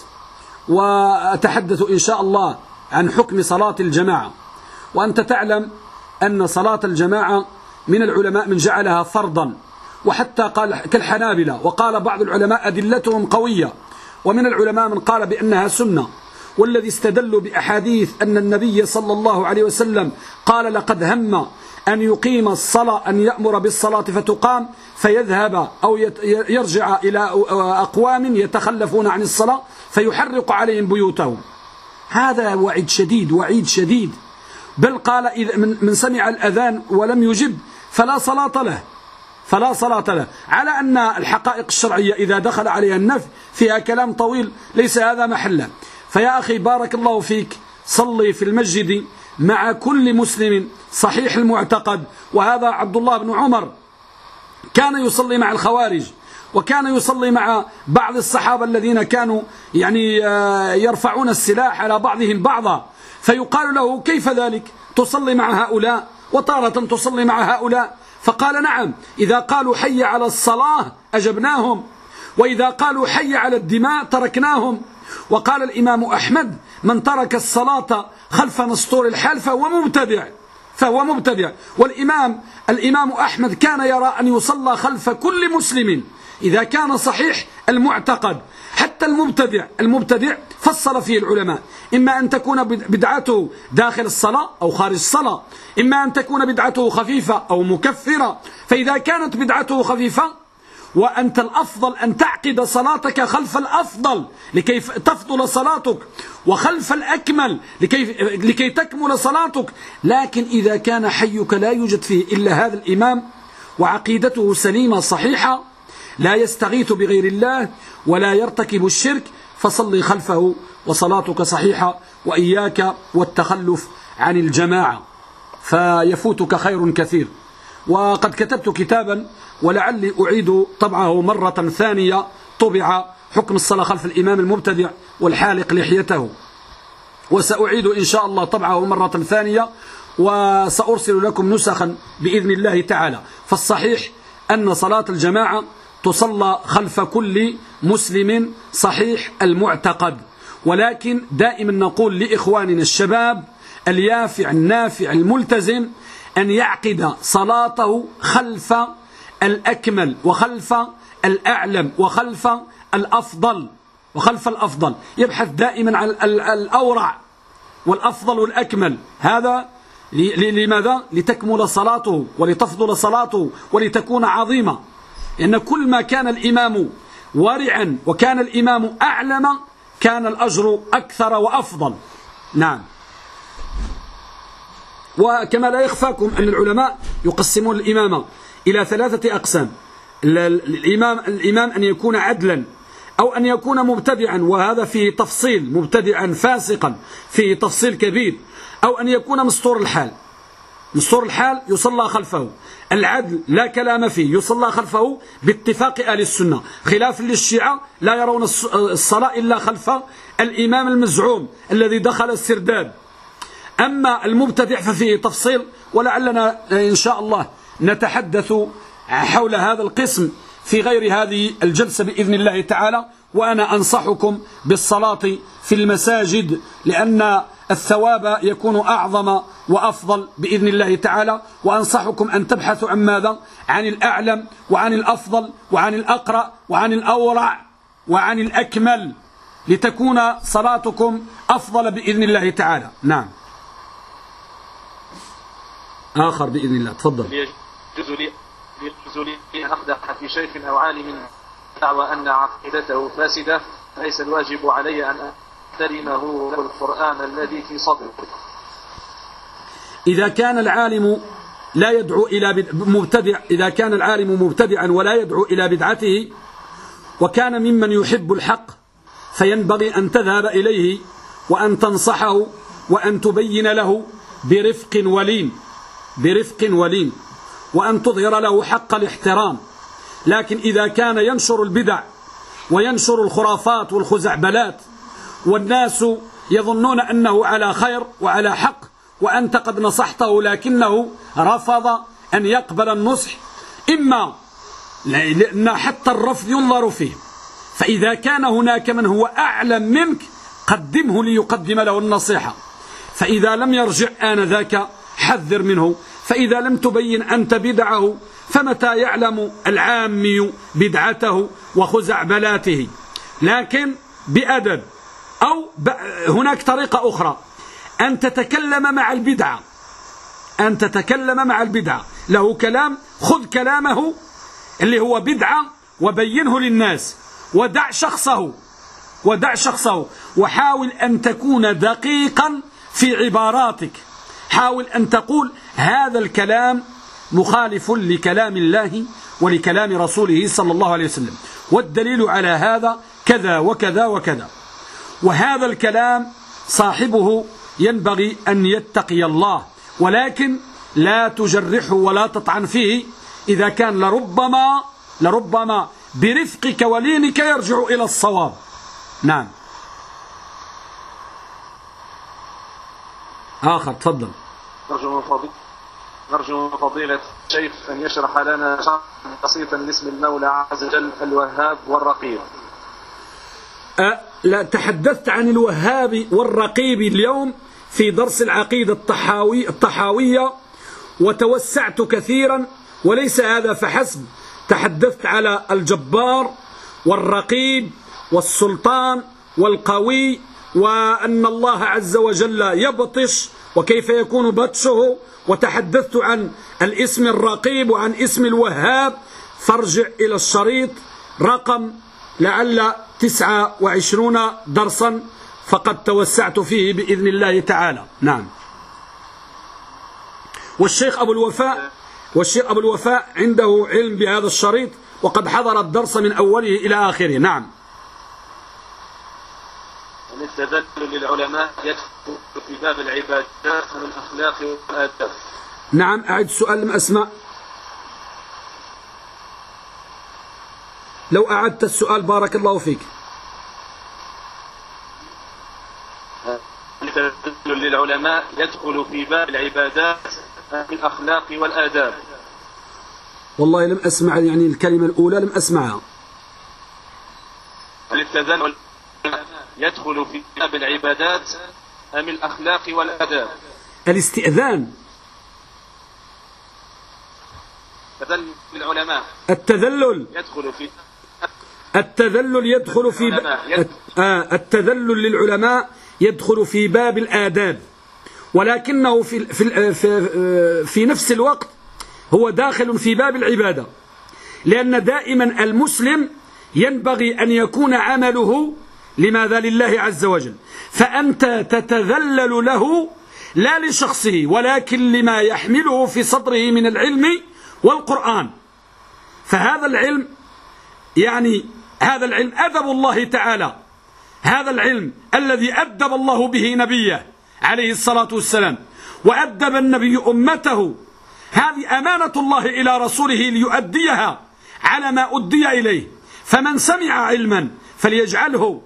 وأتحدث إن شاء الله عن حكم صلاة الجماعة. وأنت تعلم أن صلاة الجماعة من العلماء من جعلها فرضا، وحتى قال كالحنابلة، وقال بعض العلماء أدلتهم قوية، ومن العلماء من قال بأنها سنة، والذي استدلوا بأحاديث أن النبي صلى الله عليه وسلم قال: لقد هم أن يقيم الصلاة، أن يأمر بالصلاة فتقام فيذهب أو يرجع إلى أقوام يتخلفون عن الصلاة فيحرق عليهم بيوتهم. هذا وعيد شديد، وعيد شديد. بل قال: إذا من سمع الأذان ولم يجب فلا صلاة له، فلا صلاة له، على أن الحقائق الشرعية إذا دخل عليها النفي فيها كلام طويل ليس هذا محله. فيا أخي بارك الله فيك، صلي في المسجد مع كل مسلم صحيح المعتقد. وهذا عبد الله بن عمر كان يصلي مع الخوارج، وكان يصلي مع بعض الصحابة الذين كانوا يعني يرفعون السلاح على بعضهم بعضا، فيقال له: كيف ذلك؟ تصلي مع هؤلاء وتارة تصلي مع هؤلاء؟ فقال: نعم، إذا قالوا حي على الصلاة أجبناهم، وإذا قالوا حي على الدماء تركناهم. وقال الإمام أحمد: من ترك الصلاة خلف مسطور الحال فهو مبتدع. والإمام أحمد كان يرى أن يصلى خلف كل مسلم إذا كان صحيح المعتقد، حتى المبتدع فصل فيه العلماء: إما أن تكون بدعته داخل الصلاة أو خارج الصلاة، إما أن تكون بدعته خفيفة أو مكفرة. فإذا كانت بدعته خفيفة وأنت الأفضل أن تعقد صلاتك خلف الأفضل لكي تفضل صلاتك، وخلف الأكمل لكي تكمل صلاتك. لكن إذا كان حيك لا يوجد فيه إلا هذا الإمام وعقيدته سليمة صحيحة، لا يستغيث بغير الله ولا يرتكب الشرك، فصلي خلفه وصلاتك صحيحة، وإياك والتخلف عن الجماعة فيفوتك خير كثير. وقد كتبت كتابا ولعلي أعيد طبعه مرة ثانية، طبع حكم الصلاة خلف الإمام المبتدع والحالق لحيته، وسأعيد إن شاء الله طبعه مرة ثانية، وسأرسل لكم نسخا بإذن الله تعالى. فالصحيح أن صلاة الجماعة تصلى خلف كل مسلم صحيح المعتقد، ولكن دائما نقول لإخواننا الشباب اليافع النافع الملتزم أن يعقد صلاته خلف الأكمل وخلف الأعلم وخلف الأفضل، يبحث دائما عن الأورع والأفضل والأكمل. هذا لماذا؟ لتكمل صلاته ولتفضل صلاته ولتكون عظيمة. لأن كل ما كان الإمام ورعا وكان الإمام أعلم كان الأجر أكثر وأفضل. نعم. وكما لا يخفاكم أن العلماء يقسمون الإمامة إلى 3 أقسام: الإمام أن يكون عدلا، أو أن يكون مبتدعا، وهذا فيه تفصيل، مبتدعا فاسقا فيه تفصيل كبير، أو أن يكون مسطور الحال. مستور الحال يصلى خلفه، العدل لا كلام فيه يصلى خلفه باتفاق أهل السنة، خلاف للشيعة لا يرون الصلاة إلا خلف الإمام المزعوم الذي دخل السرداب. أما المبتدع ففيه تفصيل، ولعلنا إن شاء الله نتحدث حول هذا القسم في غير هذه الجلسة بإذن الله تعالى. وأنا أنصحكم بالصلاة في المساجد لأن الثواب يكون أعظم وأفضل بإذن الله تعالى. وأنصحكم أن تبحثوا عن ماذا؟ عن الأعلم وعن الأفضل وعن الأقرأ وعن الأورع وعن الأكمل لتكون صلاتكم أفضل بإذن الله تعالى. نعم. آخر بإذن الله، تفضل. يجوز لي أن أقدح في شيخ أو عالم دعوى أن عقيدته فاسدة، ليس الواجب علي أن أحترمه القرآن الذي في صدره. إذا كان العالم لا يدعو إلى مبتدع، إذا كان العالم مبتدعا ولا يدعو إلى بدعته وكان ممن يحب الحق، فينبغي أن تذهب إليه وأن تنصحه وأن تبين له برفق ولين وأن تظهر له حق الاحترام. لكن إذا كان ينشر البدع وينشر الخرافات والخزعبلات والناس يظنون أنه على خير وعلى حق وأنت قد نصحته لكنه رفض أن يقبل النصح، إما لأن حتى الرفض ينظر فيه، فإذا كان هناك من هو أعلم منك قدمه ليقدم له النصيحة، فإذا لم يرجع آنذاك حذر منه، فإذا لم تبين أنت بدعه فمتى يعلم العامي بدعته وخزعبلاته. لكن بأدب، أو هناك طريقة أخرى أن تتكلم مع البدعة، له كلام خذ كلامه اللي هو بدعة وبينه للناس ودع شخصه وحاول أن تكون دقيقا في عباراتك، حاول أن تقول هذا الكلام مخالف لكلام الله ولكلام رسوله صلى الله عليه وسلم، والدليل على هذا كذا وكذا وكذا، وهذا الكلام صاحبه ينبغي أن يتقي الله، ولكن لا تجرحه ولا تطعن فيه. إذا كان لربما برفقك ولينك يرجع إلى الصواب. نعم. آخر، تفضل. نرجو فضيلة الشيخ أن يشرح لنا شرحا بسيطا لاسم المولى عز وجل الوهاب والرقيب. لا، تحدثت عن الوهاب والرقيب اليوم في درس العقيدة الطحاوية وتوسعت كثيرا، وليس هذا فحسب، تحدثت على الجبار والرقيب والسلطان والقوي، وأن الله عز وجل يبطش وكيف يكون بطشه، وتحدثت عن الاسم الرقيب وعن اسم الوهاب. فارجع إلى الشريط رقم لعل 29 درسا، فقد توسعت فيه بإذن الله تعالى. نعم. والشيخ أبو الوفاء عنده علم بهذا الشريط وقد حضر الدرس من أوله إلى آخره. نعم. الاستدلال للعلماء يدخل في باب العبادات والأخلاق والآداب. نعم، أعد السؤال لم أسمع. لو أعدت السؤال بارك الله فيك. الاستدلال للعلماء يدخل في باب العبادات والأخلاق والآداب. والله لم أسمع، يعني الكلمة الأولى لم أسمعها. الاستدلال يدخل في باب العبادات أم الأخلاق والآداب؟ الاستئذان. العلماء. التذلل يدخل في التذلل للعلماء يدخل في باب الآداب، ولكنه في نفس الوقت هو داخل في باب العبادة، لأن دائما المسلم ينبغي أن يكون عمله لماذا؟ لله عز وجل، فأنت تتذلل له لا لشخصه ولكن لما يحمله في صدره من العلم والقرآن. فهذا العلم هذا العلم أدب الله تعالى، هذا العلم الذي أدب الله به نبيه عليه الصلاة والسلام، وأدب النبي أمته، هذه أمانة الله إلى رسوله ليؤديها على ما أدي إليه. فمن سمع علما فليجعله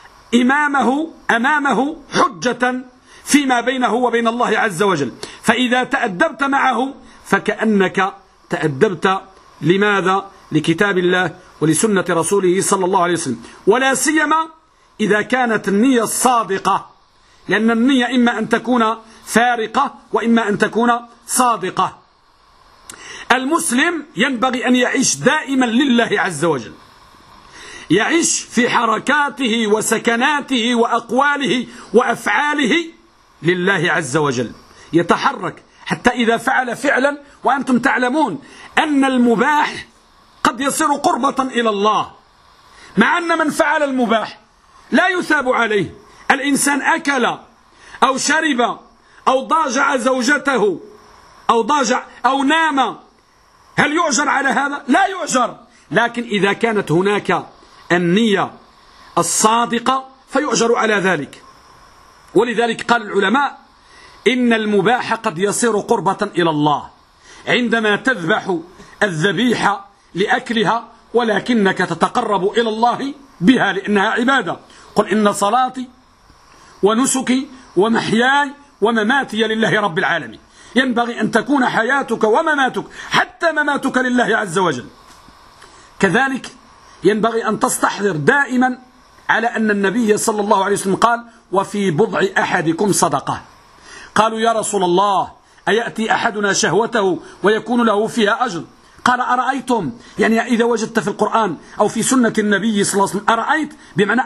أمامه حجة فيما بينه وبين الله عز وجل. فإذا تأدبت معه فكأنك تأدبت لماذا؟ لكتاب الله ولسنة رسوله صلى الله عليه وسلم، ولا سيما إذا كانت النية الصادقة، لأن النية إما أن تكون فارقة وإما أن تكون صادقة. المسلم ينبغي أن يعيش دائما لله عز وجل، يعيش في حركاته وسكناته وأقواله وأفعاله لله عز وجل، يتحرك حتى إذا فعل فعلا، وأنتم تعلمون أن المباح قد يصير قربة إلى الله، مع أن من فعل المباح لا يثاب عليه. الإنسان أكل أو شرب أو ضاجع زوجته أو نام، هل يؤجر على هذا؟ لا يؤجر. لكن إذا كانت هناك النية الصادقة فيؤجر على ذلك. ولذلك قال العلماء إن المباح قد يصير قربة إلى الله عندما تذبح الذبيحة لأكلها، ولكنك تتقرب إلى الله بها لأنها عبادة. قل إن صلاتي ونسكي ومحياي ومماتي لله رب العالمين. ينبغي أن تكون حياتك ومماتك حتى مماتك لله عز وجل. كذلك ينبغي أن تستحضر دائما على أن النبي صلى الله عليه وسلم قال وفي بضع أحدكم صدقة. قالوا يا رسول الله أيأتي أحدنا شهوته ويكون له فيها أجر؟ قال أرأيتم، يعني إذا وجدت في القرآن أو في سنة النبي صلى الله عليه وسلم أرأيت بمعنى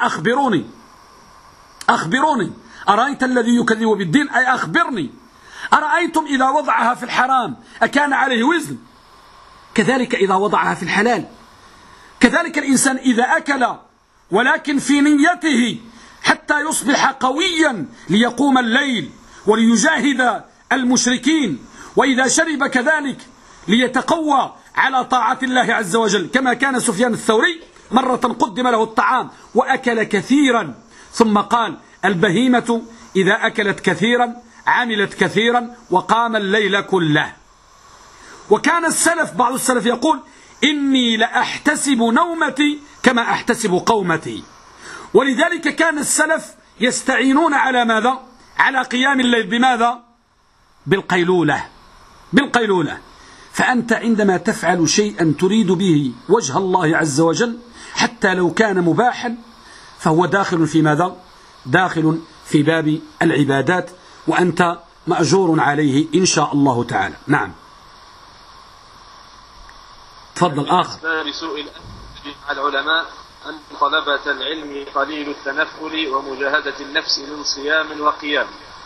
أخبروني، أرأيت الذي يكذب بالدين أي أخبرني. أرأيتم إذا وضعها في الحرام أكان عليه وزن؟ كذلك إذا وضعها في الحلال. كذلك الإنسان إذا أكل ولكن في نيته حتى يصبح قويا ليقوم الليل وليجاهد المشركين، وإذا شرب كذلك ليتقوى على طاعة الله عز وجل، كما كان سفيان الثوري مرة قدم له الطعام وأكل كثيرا ثم قال البهيمة إذا أكلت كثيرا عملت كثيرا وقام الليل كله. وكان بعض السلف يقول إني لأحتسب نومتي كما أحتسب قومتي. ولذلك كان السلف يستعينون على ماذا؟ على قيام الليل. بماذا؟ بالقيلولة. فأنت عندما تفعل شيئا تريد به وجه الله عز وجل حتى لو كان مباحا فهو داخل في ماذا؟ داخل في باب العبادات، وأنت مأجور عليه إن شاء الله تعالى. نعم تفضل. آخر أسباب سوء الأدب مع العلماء أن طلبة العلم قليل التنفل ومجاهدة النفس من صيام وقيام.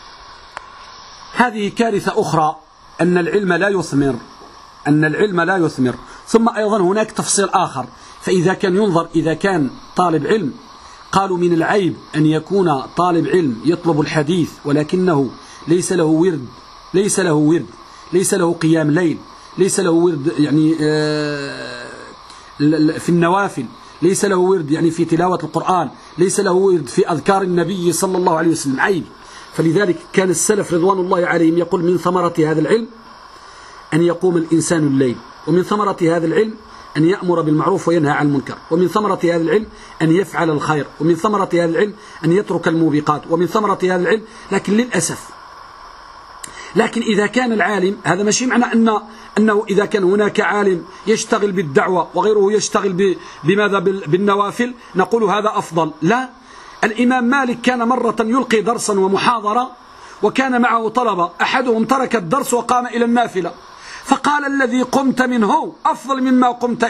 هذه كارثة أخرى، أن العلم لا يثمر. ثم أيضا هناك تفصيل آخر، فإذا كان ينظر إذا كان طالب علم، قالوا من العيب أن يكون طالب علم يطلب الحديث ولكنه ليس له ورد، ليس له قيام ليل، ليس له ورد يعني في النوافل، ليس له ورد يعني في تلاوة القرآن، ليس له ورد في أذكار النبي صلى الله عليه وسلم، عيب. فلذلك كان السلف رضوان الله عليهم يقول من ثمرة هذا العلم أن يقوم الإنسان الليل، ومن ثمرة هذا العلم أن يأمر بالمعروف وينهى عن المنكر، ومن ثمرة هذا العلم أن يفعل الخير، ومن ثمرة هذا العلم أن يترك الموبقات، ومن ثمرة هذا العلم. لكن للأسف إذا كان العالم، هذا ماشي معنى أنه إذا كان هناك عالم يشتغل بالدعوة وغيره يشتغل بماذا؟ بالنوافل، نقول هذا أفضل. لا، الإمام مالك كان مرة يلقي درسا ومحاضرة وكان معه طلبة، أحدهم ترك الدرس وقام إلى النافلة، فقال الذي قمت منه أفضل مما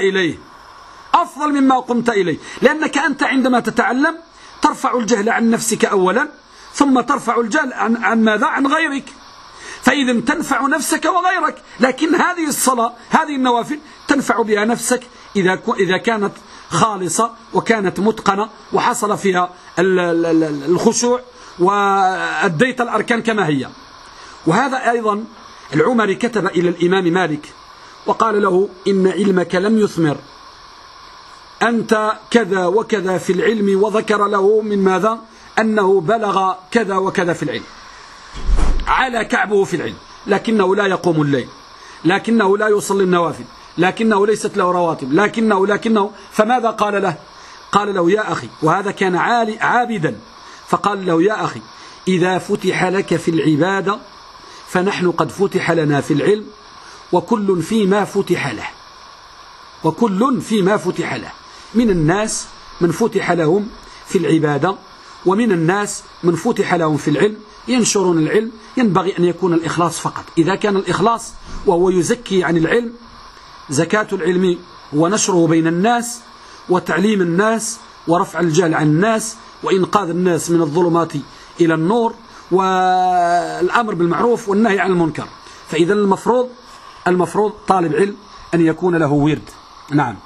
قمت إليه، لأنك أنت عندما تتعلم ترفع الجهل عن نفسك أولا، ثم ترفع الجهل عن ماذا؟ عن غيرك. فإذا تنفع نفسك وغيرك. لكن هذه الصلاة، هذه النوافل تنفع بها نفسك إذا كانت خالصة وكانت متقنة وحصل فيها الخشوع وأديت الأركان كما هي. وهذا أيضا العمري كتب إلى الإمام مالك وقال له إن علمك لم يثمر، أنت كذا وكذا في العلم، وذكر له من ماذا؟ أنه بلغ كذا وكذا في العلم. على كعبه في العلم، لكنه لا يقوم الليل، لكنه لا يصلي النوافل، لكنه ليست له رواتب، لكنه فماذا قال له؟ قال له يا أخي، وهذا كان عابدا، فقال له يا أخي إذا فتح لك في العبادة فنحن قد فتح لنا في العلم، وكل فيما فتح له، وكل فيما فتح له. من الناس من فتح لهم في العبادة، ومن الناس من فتح لهم في العلم، ينشرون العلم. ينبغي أن يكون الإخلاص فقط. إذا كان الإخلاص وهو يزكي عن العلم، زكاة العلم ونشره بين الناس وتعليم الناس ورفع الجهل عن الناس وإنقاذ الناس من الظلمات إلى النور والأمر بالمعروف والنهي عن المنكر. فإذا المفروض طالب علم أن يكون له ورد. نعم.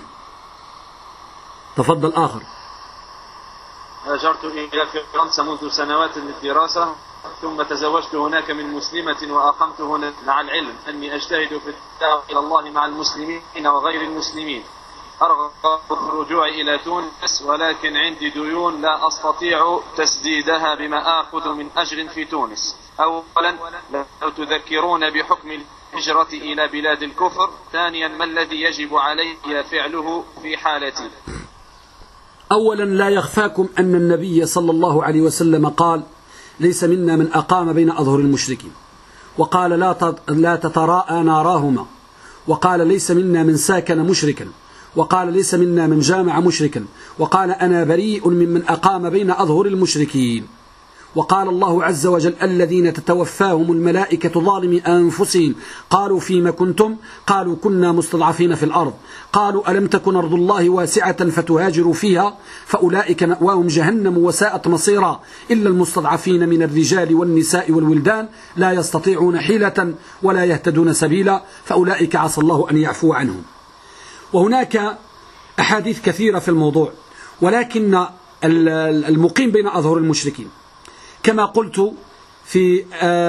تفضل آخر. هاجرت إلى فرنسا منذ سنوات للدراسة، ثم تزوجت هناك من مسلمة وأقمت هنا، مع العلم أني أجتهد في الدعوة إلى الله مع المسلمين وغير المسلمين. أرغب في الرجوع إلى تونس، ولكن عندي ديون لا أستطيع تسديدها بما آخذ من أجر في تونس. أولا، لو تذكرون بحكم الهجرة إلى بلاد الكفر. ثانيا، ما الذي يجب علي فعله في حالتي؟ أولا، لا يخفاكم أن النبي صلى الله عليه وسلم قال ليس منا من أقام بين أظهر المشركين، وقال لا تتراءى ناراهما، وقال ليس منا من ساكن مشركا، وقال ليس منا من جامع مشركا، وقال أنا بريء ممن أقام بين أظهر المشركين. وقال الله عز وجل الذين تتوفاهم الملائكة ظالمي أنفسهم قالوا فيما كنتم؟ قالوا كنا مستضعفين في الأرض، قالوا ألم تكن أرض الله واسعة فتهاجروا فيها، فأولئك مأواهم جهنم وساءت مصيرا، إلا المستضعفين من الرجال والنساء والولدان لا يستطيعون حيلة ولا يهتدون سبيلا، فأولئك عسى الله أن يعفو عنهم. وهناك أحاديث كثيرة في الموضوع، ولكن المقيم بين أظهر المشركين كما قلت في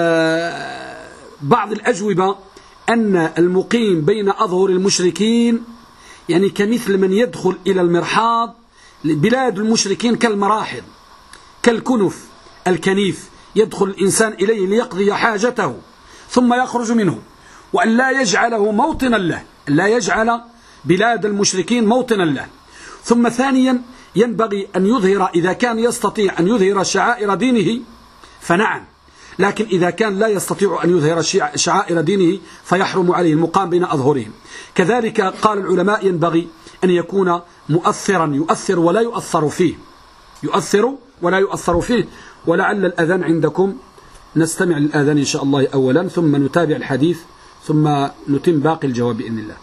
بعض الأجوبة أن المقيم بين أظهر المشركين يعني كمثل من يدخل إلى المرحاض. بلاد المشركين كالمراحض، كالكنف، الكنيف، يدخل الإنسان إليه ليقضي حاجته ثم يخرج منه، وأن لا يجعله موطنا له، لا يجعل بلاد المشركين موطنا له. ثم ثانيا، ينبغي أن يظهر، إذا كان يستطيع أن يظهر شعائر دينه فنعم، لكن إذا كان لا يستطيع أن يظهر شعائر دينه فيحرم عليه المقام بين أظهرهم. كذلك قال العلماء ينبغي أن يكون مؤثرا، يؤثر ولا يؤثر فيه، يؤثر ولا يؤثر فيه. ولعل الأذان عندكم، نستمع للأذان إن شاء الله أولا، ثم نتابع الحديث، ثم نتم باقي الجواب بإذن الله.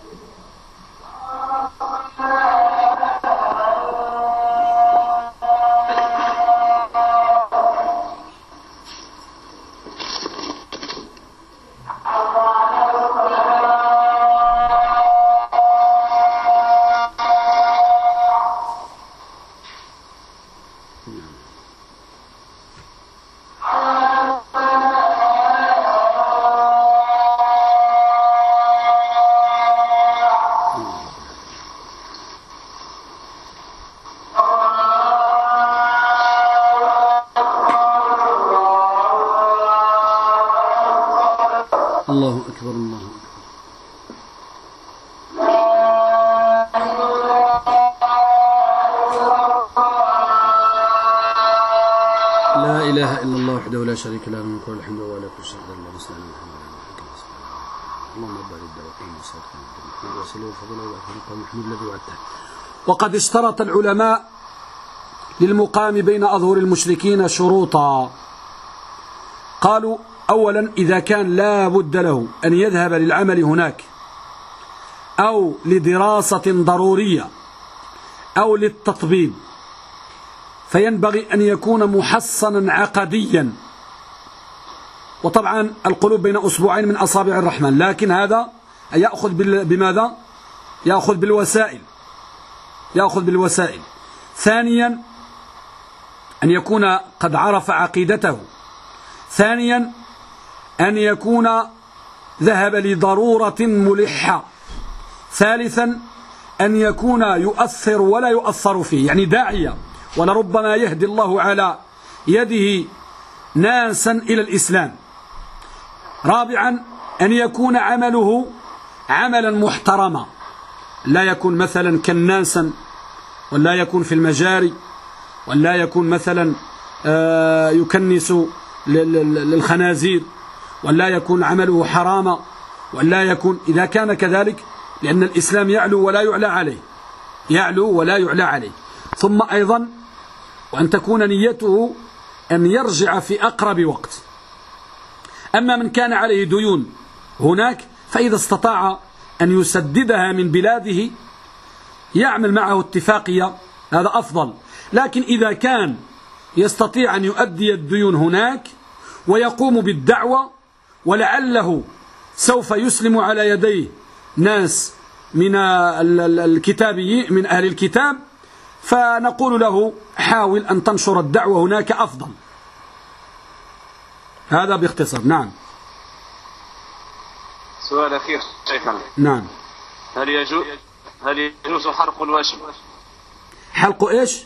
الله أكبر، الله أكبر. لا إله إلا الله وحده لا شريك له، من كل الحمد ولا كل شيء إلا الله. اللهم بارك الدواقين وصدقنا وسلم وفضله وأكرمه محمود الذي وعدته. وقد اشترط العلماء للمقام بين أظهر المشركين شروطا. قالوا أولا، إذا كان لا بد له أن يذهب للعمل هناك، أو لدراسة ضرورية، أو للتطبيب، فينبغي أن يكون محصنا عقديا. وطبعا القلوب بين أصبعين من أصابع الرحمن، لكن هذا يأخذ بماذا؟ يأخذ بالوسائل، يأخذ بالوسائل. ثانيا، أن يكون قد عرف عقيدته. ثانيا، أن يكون ذهب لضرورة ملحة. ثالثا، أن يكون يؤثر ولا يؤثر فيه، يعني داعية، ولربما يهدي الله على يده ناسا إلى الإسلام. رابعا أن يكون عمله عملا محترما، لا يكون مثلا كناسا، ولا يكون في المجاري، ولا يكون مثلا يكنس للخنازير، ولا يكون عمله حراما، ولا يكون إذا كان كذلك، لأن الإسلام يعلو ولا يعلى عليه، يعلو ولا يعلى عليه. ثم أيضا وأن تكون نيته أن يرجع في أقرب وقت. أما من كان عليه ديون هناك فإذا استطاع أن يسددها من بلاده يعمل معه اتفاقية، هذا أفضل. لكن إذا كان يستطيع أن يؤدي الديون هناك ويقوم بالدعوة، ولعله سوف يسلم على يديه ناس من الكتابيين من أهل الكتاب، فنقول له حاول أن تنشر الدعوة هناك أفضل. هذا باختصار. نعم. سؤال أخير شيخنا. نعم. هل يجوز حرق الوشم؟ حلق إيش؟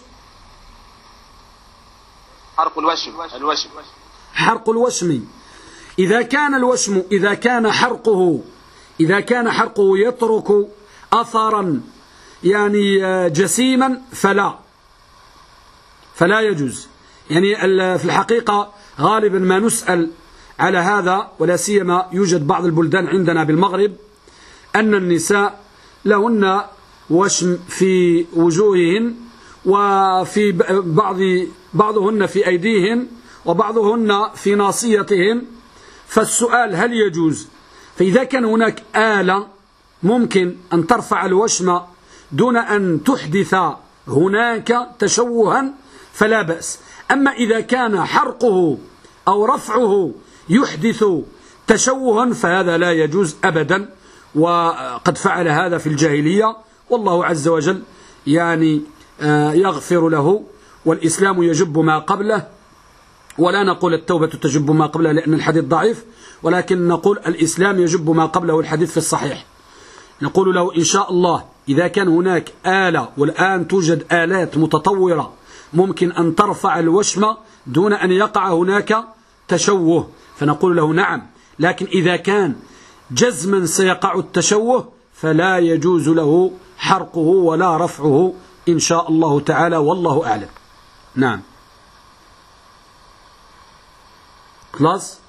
حرق الوشم. حرق الوشم. إذا كان حرقه يترك أثرا يعني جسيما فلا يجوز. يعني في الحقيقة غالبا ما نسأل على هذا، ولا سيما يوجد بعض البلدان عندنا بالمغرب أن النساء لهن وشم في وجوههن، وفي بعضهن في أيديهن، وبعضهن في ناصيتهن. فالسؤال هل يجوز؟ فإذا كان هناك آلة ممكن أن ترفع الوشم دون أن تحدث هناك تشوها فلا بأس. أما إذا كان حرقه أو رفعه يحدث تشوها فهذا لا يجوز أبدا، وقد فعل هذا في الجاهلية، والله عز وجل يعني يغفر له، والإسلام يجب ما قبله. ولا نقول التوبة تجب ما قبله لأن الحديث ضعيف، ولكن نقول الإسلام يجب ما قبله، الحديث في الصحيح. نقول له إن شاء الله إذا كان هناك آلة، والآن توجد آلات متطورة ممكن أن ترفع الوشم دون أن يقع هناك تشوه، فنقول له نعم. لكن إذا كان جزما سيقع التشوه فلا يجوز له حرقه ولا رفعه إن شاء الله تعالى، والله أعلم. نعم. خلاص.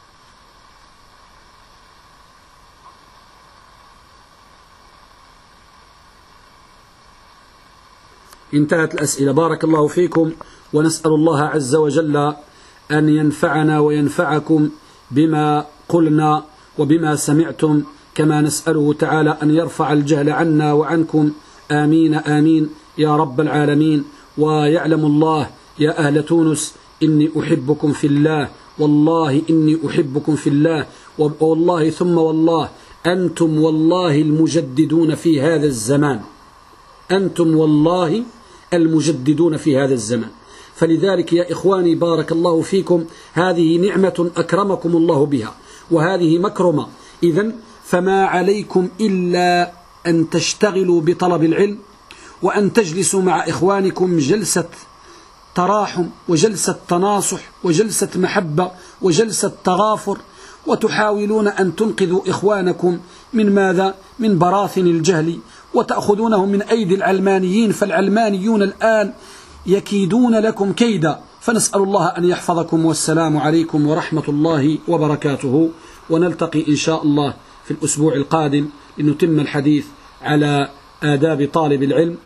انتهت الأسئلة. بارك الله فيكم، ونسأل الله عز وجل أن ينفعنا وينفعكم بما قلنا وبما سمعتم، كما نسأله تعالى أن يرفع الجهل عنا وعنكم. آمين آمين يا رب العالمين. ويعلم الله يا أهل تونس إني أحبكم في الله، والله إني أحبكم في الله، والله ثم والله أنتم والله المجددون في هذا الزمان، أنتم والله المجددون في هذا الزمان. فلذلك يا إخواني بارك الله فيكم، هذه نعمة أكرمكم الله بها، وهذه مكرمة. إذن فما عليكم إلا أن تشتغلوا بطلب العلم، وأن تجلسوا مع إخوانكم جلسة تراحم، وجلسة تناصح، وجلسة محبة، وجلسة تغافر، وتحاولون أن تنقذوا إخوانكم من ماذا؟ من براثن الجهل، وتأخذونهم من أيدي العلمانيين، فالعلمانيون الآن يكيدون لكم كيدا. فنسأل الله أن يحفظكم، والسلام عليكم ورحمة الله وبركاته. ونلتقي إن شاء الله في الأسبوع القادم لنتم الحديث على آداب طالب العلم.